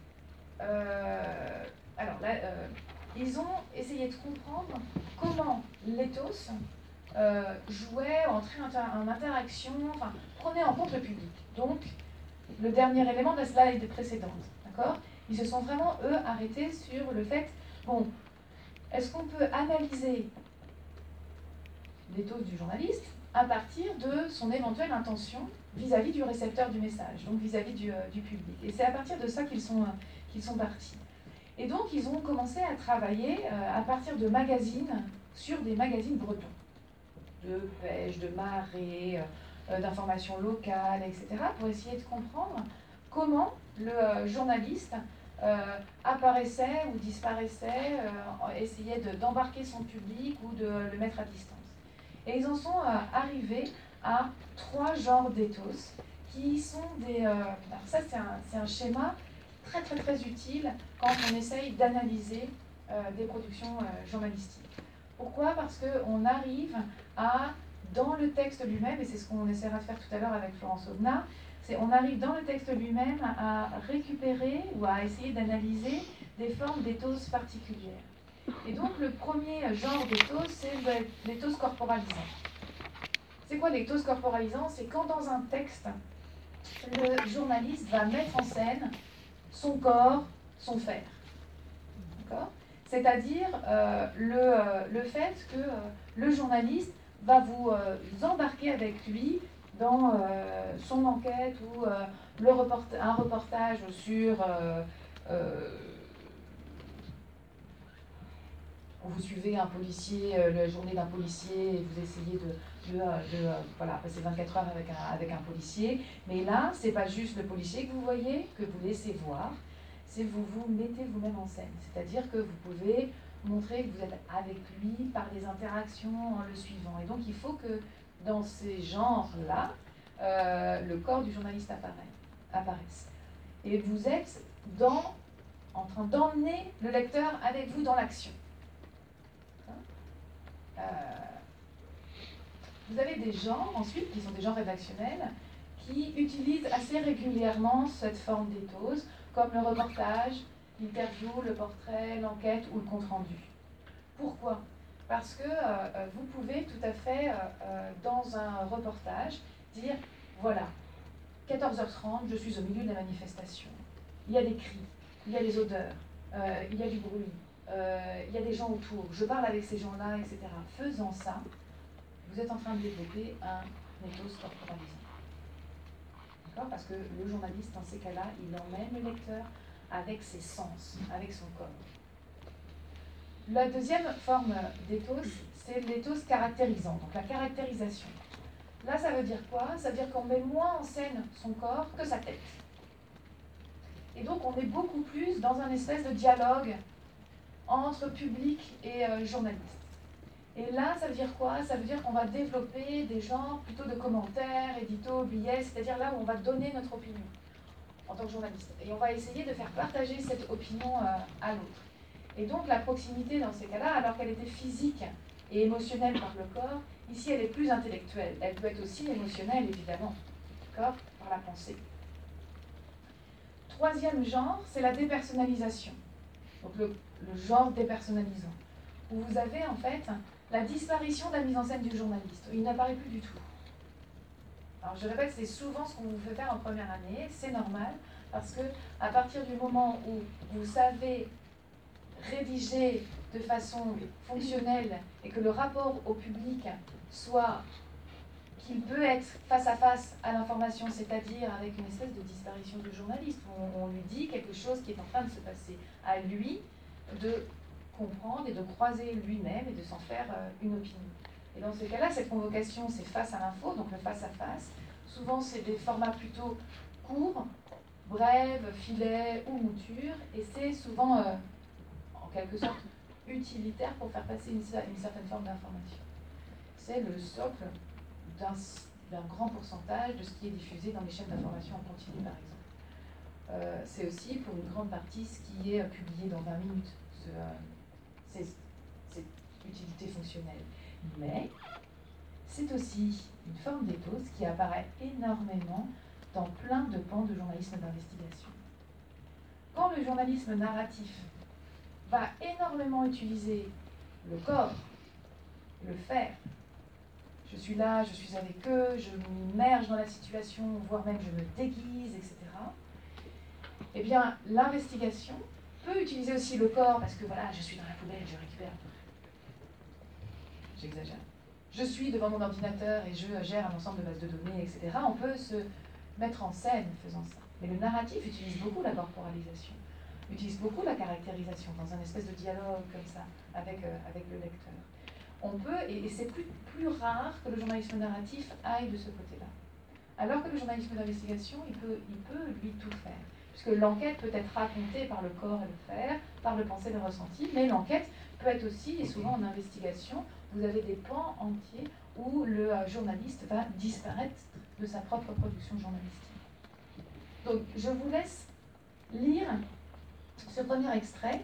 Euh, alors là, euh, ils ont essayé de comprendre comment l'éthos euh, jouait, entrait en interaction, enfin, prenait en compte le public. Donc, le dernier élément de la slide précédente, d'accord? Ils se sont vraiment, eux, arrêtés sur le fait, bon, est-ce qu'on peut analyser l'éthos du journaliste à partir de son éventuelle intention vis-à-vis du récepteur du message, donc vis-à-vis du, euh, du public. Et c'est à partir de ça qu'ils sont, euh, qu'ils sont partis. Et donc, ils ont commencé à travailler euh, à partir de magazines, sur des magazines bretons, de pêche, de marée, euh, d'informations locales, et cetera, pour essayer de comprendre comment le euh, journaliste euh, apparaissait ou disparaissait, euh, essayait de, d'embarquer son public ou de le mettre à distance. Et ils en sont euh, arrivés à trois genres d'éthos qui sont des... Euh, alors ça, c'est un, c'est un schéma très très très utile quand on essaye d'analyser euh, des productions euh, journalistiques. Pourquoi? Parce qu'on arrive à, dans le texte lui-même, et c'est ce qu'on essaiera de faire tout à l'heure avec Florence Aubenas, c'est on arrive dans le texte lui-même à récupérer ou à essayer d'analyser des formes d'éthos particulières. Et donc le premier genre d'éthos, c'est l'éthos corporalisant. C'est quoi l'éthos corporalisant? C'est quand dans un texte, le journaliste va mettre en scène son corps, son faire. D'accord? C'est-à-dire euh, le, euh, le fait que euh, le journaliste va vous, euh, vous embarquer avec lui dans euh, son enquête ou euh, le report un reportage sur... Euh, euh, vous suivez un policier, euh, la journée d'un policier, et vous essayez de, de, de, de voilà, passer vingt-quatre heures avec un, avec un policier. Mais là, ce n'est pas juste le policier que vous voyez, que vous laissez voir, c'est vous vous mettez vous-même en scène. C'est-à-dire que vous pouvez montrer que vous êtes avec lui par des interactions en le suivant. Et donc, il faut que dans ces genres-là, euh, le corps du journaliste apparaisse. Et vous êtes dans, en train d'emmener le lecteur avec vous dans l'action. Euh, vous avez des genres, ensuite, qui sont des genres rédactionnels, qui utilisent assez régulièrement cette forme d'éthos, comme le reportage, l'interview, le portrait, l'enquête ou le compte-rendu. Pourquoi? Parce que euh, vous pouvez tout à fait, euh, euh, dans un reportage, dire, voilà, quatorze heures trente, je suis au milieu de la manifestation. Il y a des cris, il y a des odeurs, euh, il y a du bruit. Euh, il y a des gens autour, je parle avec ces gens-là, et cetera. Faisant ça, vous êtes en train de développer un éthos corporalisant. D'accord? Parce que le journaliste, dans ces cas-là, il emmène le lecteur avec ses sens, avec son corps. La deuxième forme d'éthos, c'est l'éthos caractérisant, donc la caractérisation. Là, ça veut dire quoi? Ça veut dire qu'on met moins en scène son corps que sa tête. Et donc, on est beaucoup plus dans un espèce de dialogue entre public et euh, journaliste. Et là, ça veut dire quoi? Ça veut dire qu'on va développer des genres plutôt de commentaires, éditos, billets, c'est-à-dire là où on va donner notre opinion en tant que journaliste. Et on va essayer de faire partager cette opinion euh, à l'autre. Et donc la proximité dans ces cas-là, alors qu'elle était physique et émotionnelle par le corps, ici elle est plus intellectuelle. Elle peut être aussi émotionnelle, évidemment, d'accord, par la pensée. Troisième genre, c'est la dépersonnalisation. Donc le, le genre dépersonnalisant, où vous avez en fait la disparition de la mise en scène du journaliste. Il n'apparaît plus du tout. Alors je répète, c'est souvent ce qu'on vous fait faire en première année, c'est normal, parce que à partir du moment où vous savez rédiger de façon fonctionnelle et que le rapport au public soit qu'il peut être face à face à l'information, c'est-à-dire avec une espèce de disparition du journaliste, où on, on lui dit quelque chose qui est en train de se passer, à lui de comprendre et de croiser lui-même et de s'en faire euh, une opinion. Et dans ce cas-là, cette convocation, c'est face à l'info, donc le face-à-face. Souvent, c'est des formats plutôt courts, brèves, filets ou moutures, et c'est souvent, euh, en quelque sorte, utilitaire pour faire passer une, une certaine forme d'information. C'est le socle d'un d'un grand pourcentage de ce qui est diffusé dans les chaînes d'information en continu, par exemple. Euh, c'est aussi pour une grande partie ce qui est euh, publié dans vingt minutes, ce, euh, c'est, cette utilité fonctionnelle. Mais c'est aussi une forme d'éthos qui apparaît énormément dans plein de pans de journalisme d'investigation. Quand le journalisme narratif va énormément utiliser le corps, le faire, je suis là, je suis avec eux, je m'immerge dans la situation, voire même je me déguise, et cetera. Eh bien, l'investigation peut utiliser aussi le corps, parce que voilà, je suis dans la poubelle, je récupère. J'exagère. Je suis devant mon ordinateur et je gère un ensemble de bases de données, et cetera. On peut se mettre en scène faisant ça. Mais le narratif utilise beaucoup la corporalisation, utilise beaucoup la caractérisation dans un espèce de dialogue comme ça avec, euh, avec le lecteur. On peut, et, et c'est plus, plus rare que le journalisme narratif aille de ce côté-là. Alors que le journalisme d'investigation, il peut, il peut lui tout faire. Puisque l'enquête peut être racontée par le corps et le faire, par le penser et le ressenti, mais l'enquête peut être aussi, et souvent en investigation, vous avez des pans entiers où le euh, journaliste va disparaître de sa propre production journalistique. Donc je vous laisse lire ce premier extrait.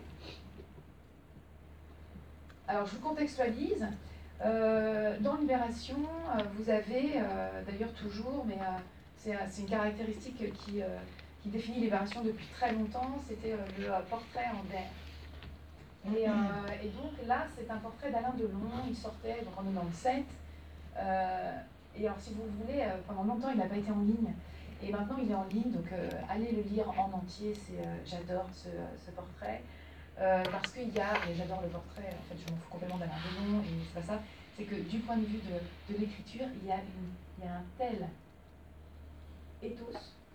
Alors je vous contextualise. Euh, dans Libération, euh, vous avez euh, d'ailleurs toujours, mais euh, c'est, c'est une caractéristique qui, euh, qui définit Libération depuis très longtemps, c'était euh, le euh, portrait en verre. Et, euh, et donc là, c'est un portrait d'Alain Delon, il sortait donc en mille neuf cent quatre-vingt-dix-sept. Euh, et alors si vous voulez, euh, pendant longtemps, il n'a pas été en ligne. Et maintenant, il est en ligne, donc euh, allez le lire en entier, c'est, euh, j'adore ce, ce portrait. Euh, parce qu'il y a, et j'adore le portrait, en fait je m'en fous complètement d'Alain Delon, et c'est pas ça, c'est que du point de vue de, de l'écriture, il y, a une, il y a un tel ethos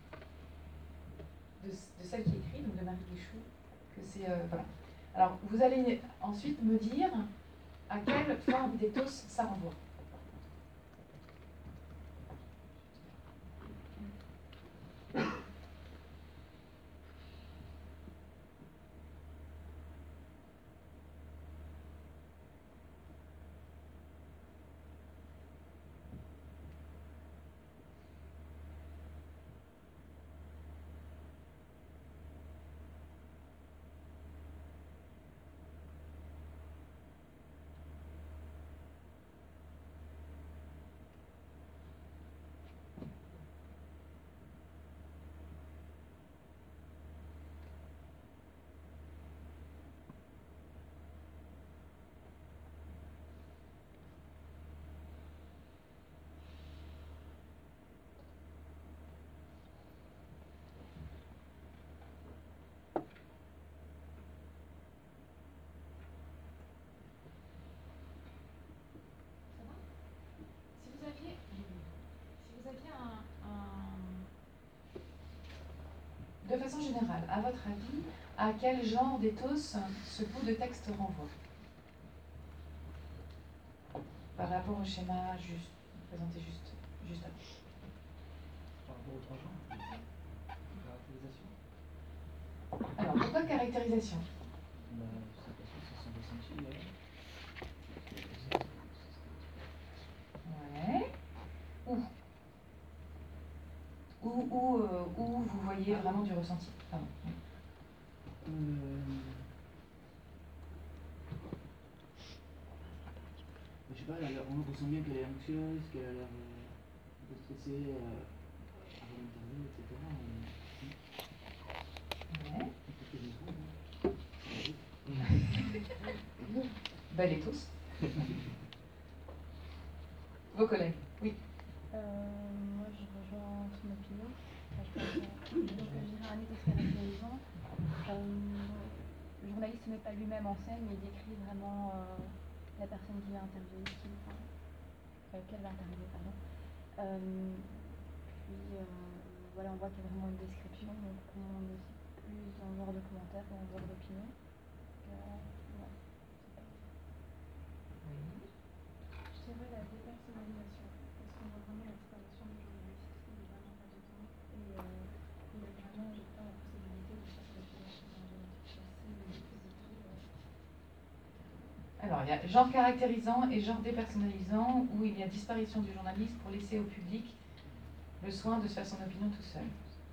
de, de celle qui écrit, donc de Marie Guichou, que c'est, euh, voilà. Alors vous allez ensuite me dire à quelle forme d'éthos ça renvoie. De façon générale, à votre avis, à quel genre d'éthos ce bout de texte renvoie? Par rapport au schéma juste, présenté juste, juste avant. Par rapport aux trois genres, caractérisation. Alors, pourquoi caractérisation? Bah, c'est parce que ça s'en ressenti, là. Ouais. Où Où, où, euh, où vous voyez vraiment du ressenti? Pardon. Euh... Je sais pas, elle a l'air, on ressent bien qu'elle est anxieuse, qu'elle a l'air euh, un peu stressée euh, avant l'interview, et cetera. Ouais. Peut-être que je me trompe, hein. Belle ethos. Vos collègues, oui. Euh, moi, je rejoins son opinion. Enfin, je, pense, euh, donc, je dirais un ethos caractérisant. Euh, le journaliste ne met pas lui-même en scène, mais il décrit vraiment euh, la personne qui va interviewer, qui, enfin, euh, qu'elle va interviewer, pardon. Euh, puis, euh, voilà, on voit qu'il y a vraiment une description, donc on est plus dans le genre de commentaire que dans le genre d'opinion. Euh, ouais. Je dirais la dépersonnalisation, parce qu'on voit vraiment la disparition du journaliste, il n'est vraiment pas dedans, et euh, il y a vraiment pas la possibilité de faire quelque chose dans un journaliste. C'est Alors, il y a genre caractérisant et genre dépersonnalisant, où il y a disparition du journaliste pour laisser au public le soin de se faire son opinion tout seul.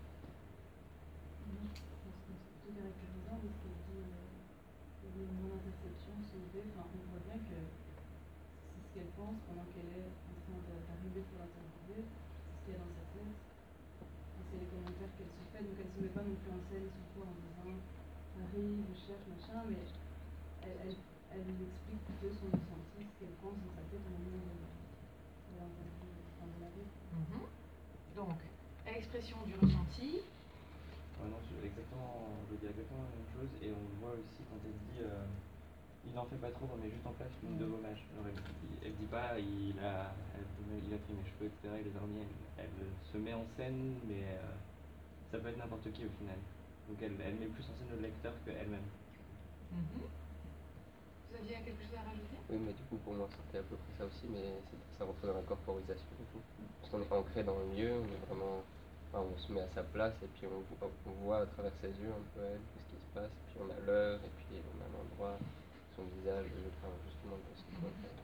Je pense que c'est plutôt caractérisant parce qu'elle dit euh, les moments d'interception, sauver, enfin on voit bien que c'est ce qu'elle pense pendant qu'elle est en train de- d'arriver pour l'interviewer, c'est ce qu'il y a dans sa tête, et c'est les commentaires qu'elle se fait, donc elle se met pas non plus en scène surtout en disant arrive, je cherche, machin, mais elle, elle, elle explique plutôt son ressenti, ce qu'elle pense dans sa tête au moment de, de l'interview, enfin de la vie. Mhm. Donc, expression du ressenti. Ouais, non, je, exactement, je veux dire exactement la même chose, et on le voit aussi quand elle dit euh, il n'en fait pas trop, on met juste en place l'une de vos mèches. Alors, elle, elle dit pas il a, elle, il a pris mes cheveux, et cetera. Il les a remis, elle, elle se met en scène, mais euh, ça peut être n'importe qui au final. Donc elle, elle met plus en scène le lecteur qu'elle-même. Mhm. Vous aviez quelque chose à rajouter? Oui, mais du coup, pour moi, c'était à peu près ça aussi, mais c'est- ça rentre dans la corporisation et tout. Parce qu'on est ancré dans le lieu, on est vraiment. Enfin, on se met à sa place et puis on, vo- on voit à travers ses yeux un peu elle, ce qui se passe, et puis on a l'heure, et puis on a l'endroit, son visage, enfin, justement, dans ce qu'on fait.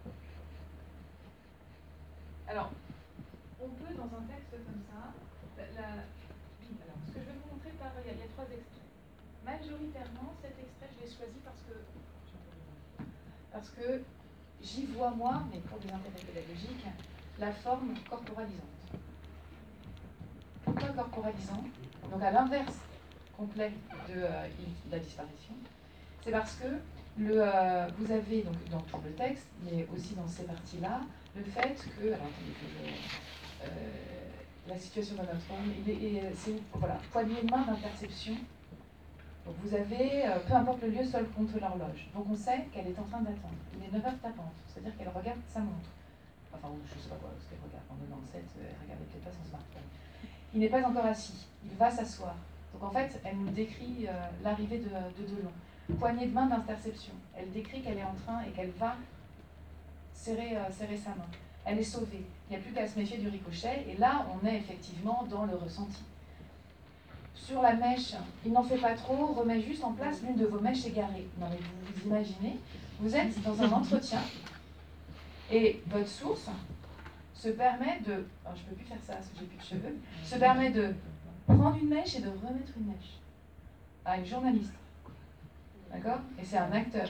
Alors, on peut dans un texte comme ça, la, la- oui, alors, ce que je vais vous montrer par, il y a, il y a trois extraits. Majoritairement, cet extrait, je l'ai choisi parce que, parce que j'y vois, moi, mais pour des intérêts pédagogiques, la forme corporalisante. Pourquoi corporalisant? Donc à l'inverse complet de euh, la disparition. C'est parce que le, euh, vous avez donc dans tout le texte, mais aussi dans ces parties-là, le fait que, alors attendez que je, euh, la situation de notre homme, il est, et, c'est voilà, poignée de main d'interception. Donc vous avez, euh, peu importe le lieu, seul contre l'horloge. Donc on sait qu'elle est en train d'attendre. Il est neuf heures tapante, c'est-à-dire qu'elle regarde sa montre. Enfin, je ne sais pas quoi, ce qu'elle regarde. En quatre-vingt-dix-sept, elle regardait peut-être pas son smartphone. Il n'est pas encore assis, il va s'asseoir. Donc en fait, elle nous décrit euh, l'arrivée de, de Delon. Poignée de main d'interception. Elle décrit qu'elle est en train et qu'elle va serrer, euh, serrer sa main. Elle est sauvée. Il n'y a plus qu'à se méfier du ricochet. Et là, on est effectivement dans le ressenti. Sur la mèche, il n'en fait pas trop, remet juste en place l'une de vos mèches égarées. Non mais vous vous imaginez, vous êtes dans un entretien et votre source se permet de, alors je peux plus faire ça parce que j'ai plus de cheveux, se permet de prendre une mèche et de remettre une mèche à une journaliste. D'accord? Et c'est un acteur.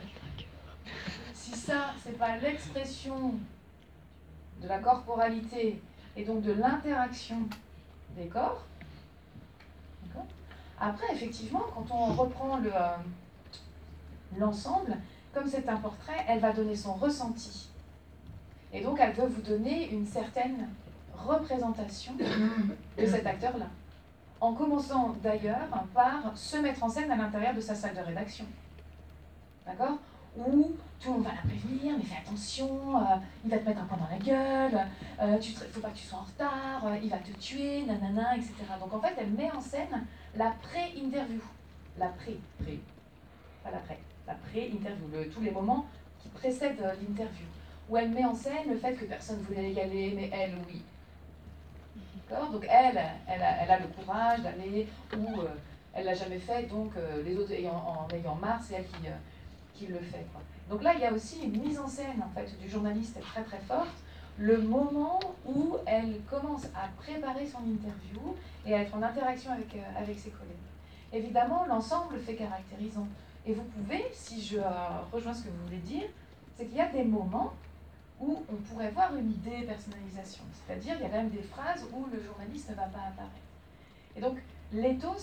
Si ça, c'est pas l'expression de la corporalité et donc de l'interaction des corps, d'accord? Après, effectivement, quand on reprend le, euh, l'ensemble, comme c'est un portrait, elle va donner son ressenti. Et donc, elle veut vous donner une certaine représentation de cet acteur-là. En commençant d'ailleurs par se mettre en scène à l'intérieur de sa salle de rédaction. D'accord? Où tout le monde va la prévenir, mais fais attention, euh, il va te mettre un point dans la gueule, il euh, ne faut pas que tu sois en retard, euh, il va te tuer, nanana, et cetera. Donc en fait, elle met en scène la pré-interview. La pré, pré, pas la pré, la pré-interview, le, tous les moments qui précèdent euh, l'interview. Où elle met en scène le fait que personne ne voulait y aller, mais elle, oui. D'accord? Donc elle, elle a, elle a le courage d'aller où euh, elle l'a jamais fait, donc euh, les autres ayant, en ayant marre, c'est elle qui, euh, qui le fait, quoi. Donc là, il y a aussi une mise en scène en fait, du journaliste très très forte, le moment où elle commence à préparer son interview et à être en interaction avec, euh, avec ses collègues. Évidemment, l'ensemble fait caractérisant. Et vous pouvez, si je euh, rejoins ce que vous voulez dire, c'est qu'il y a des moments où on pourrait voir une dépersonnalisation. C'est-à-dire, il y a quand même des phrases où le journaliste ne va pas apparaître. Et donc, l'éthos,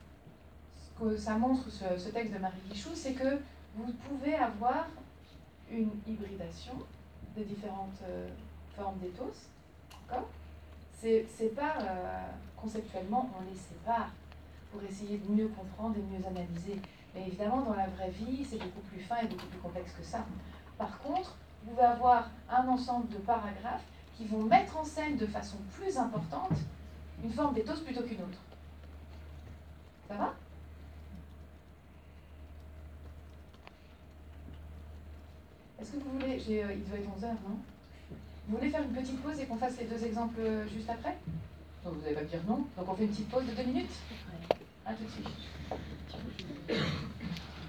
ce que ça montre ce, ce texte de Marie Guichou, c'est que vous pouvez avoir une hybridation des différentes euh, formes d'éthos. D'accord ? C'est, c'est pas euh, conceptuellement, on les sépare pour essayer de mieux comprendre et mieux analyser. Mais évidemment, dans la vraie vie, c'est beaucoup plus fin et beaucoup plus complexe que ça. Par contre, vous pouvez avoir un ensemble de paragraphes qui vont mettre en scène de façon plus importante une forme d'éthos plutôt qu'une autre. Ça va ? Est-ce que vous voulez, j'ai, euh, il doit être onze heures, non? Vous voulez faire une petite pause et qu'on fasse les deux exemples euh, juste après? Donc vous n'allez pas me dire non. Donc on fait une petite pause de deux minutes? À tout de suite.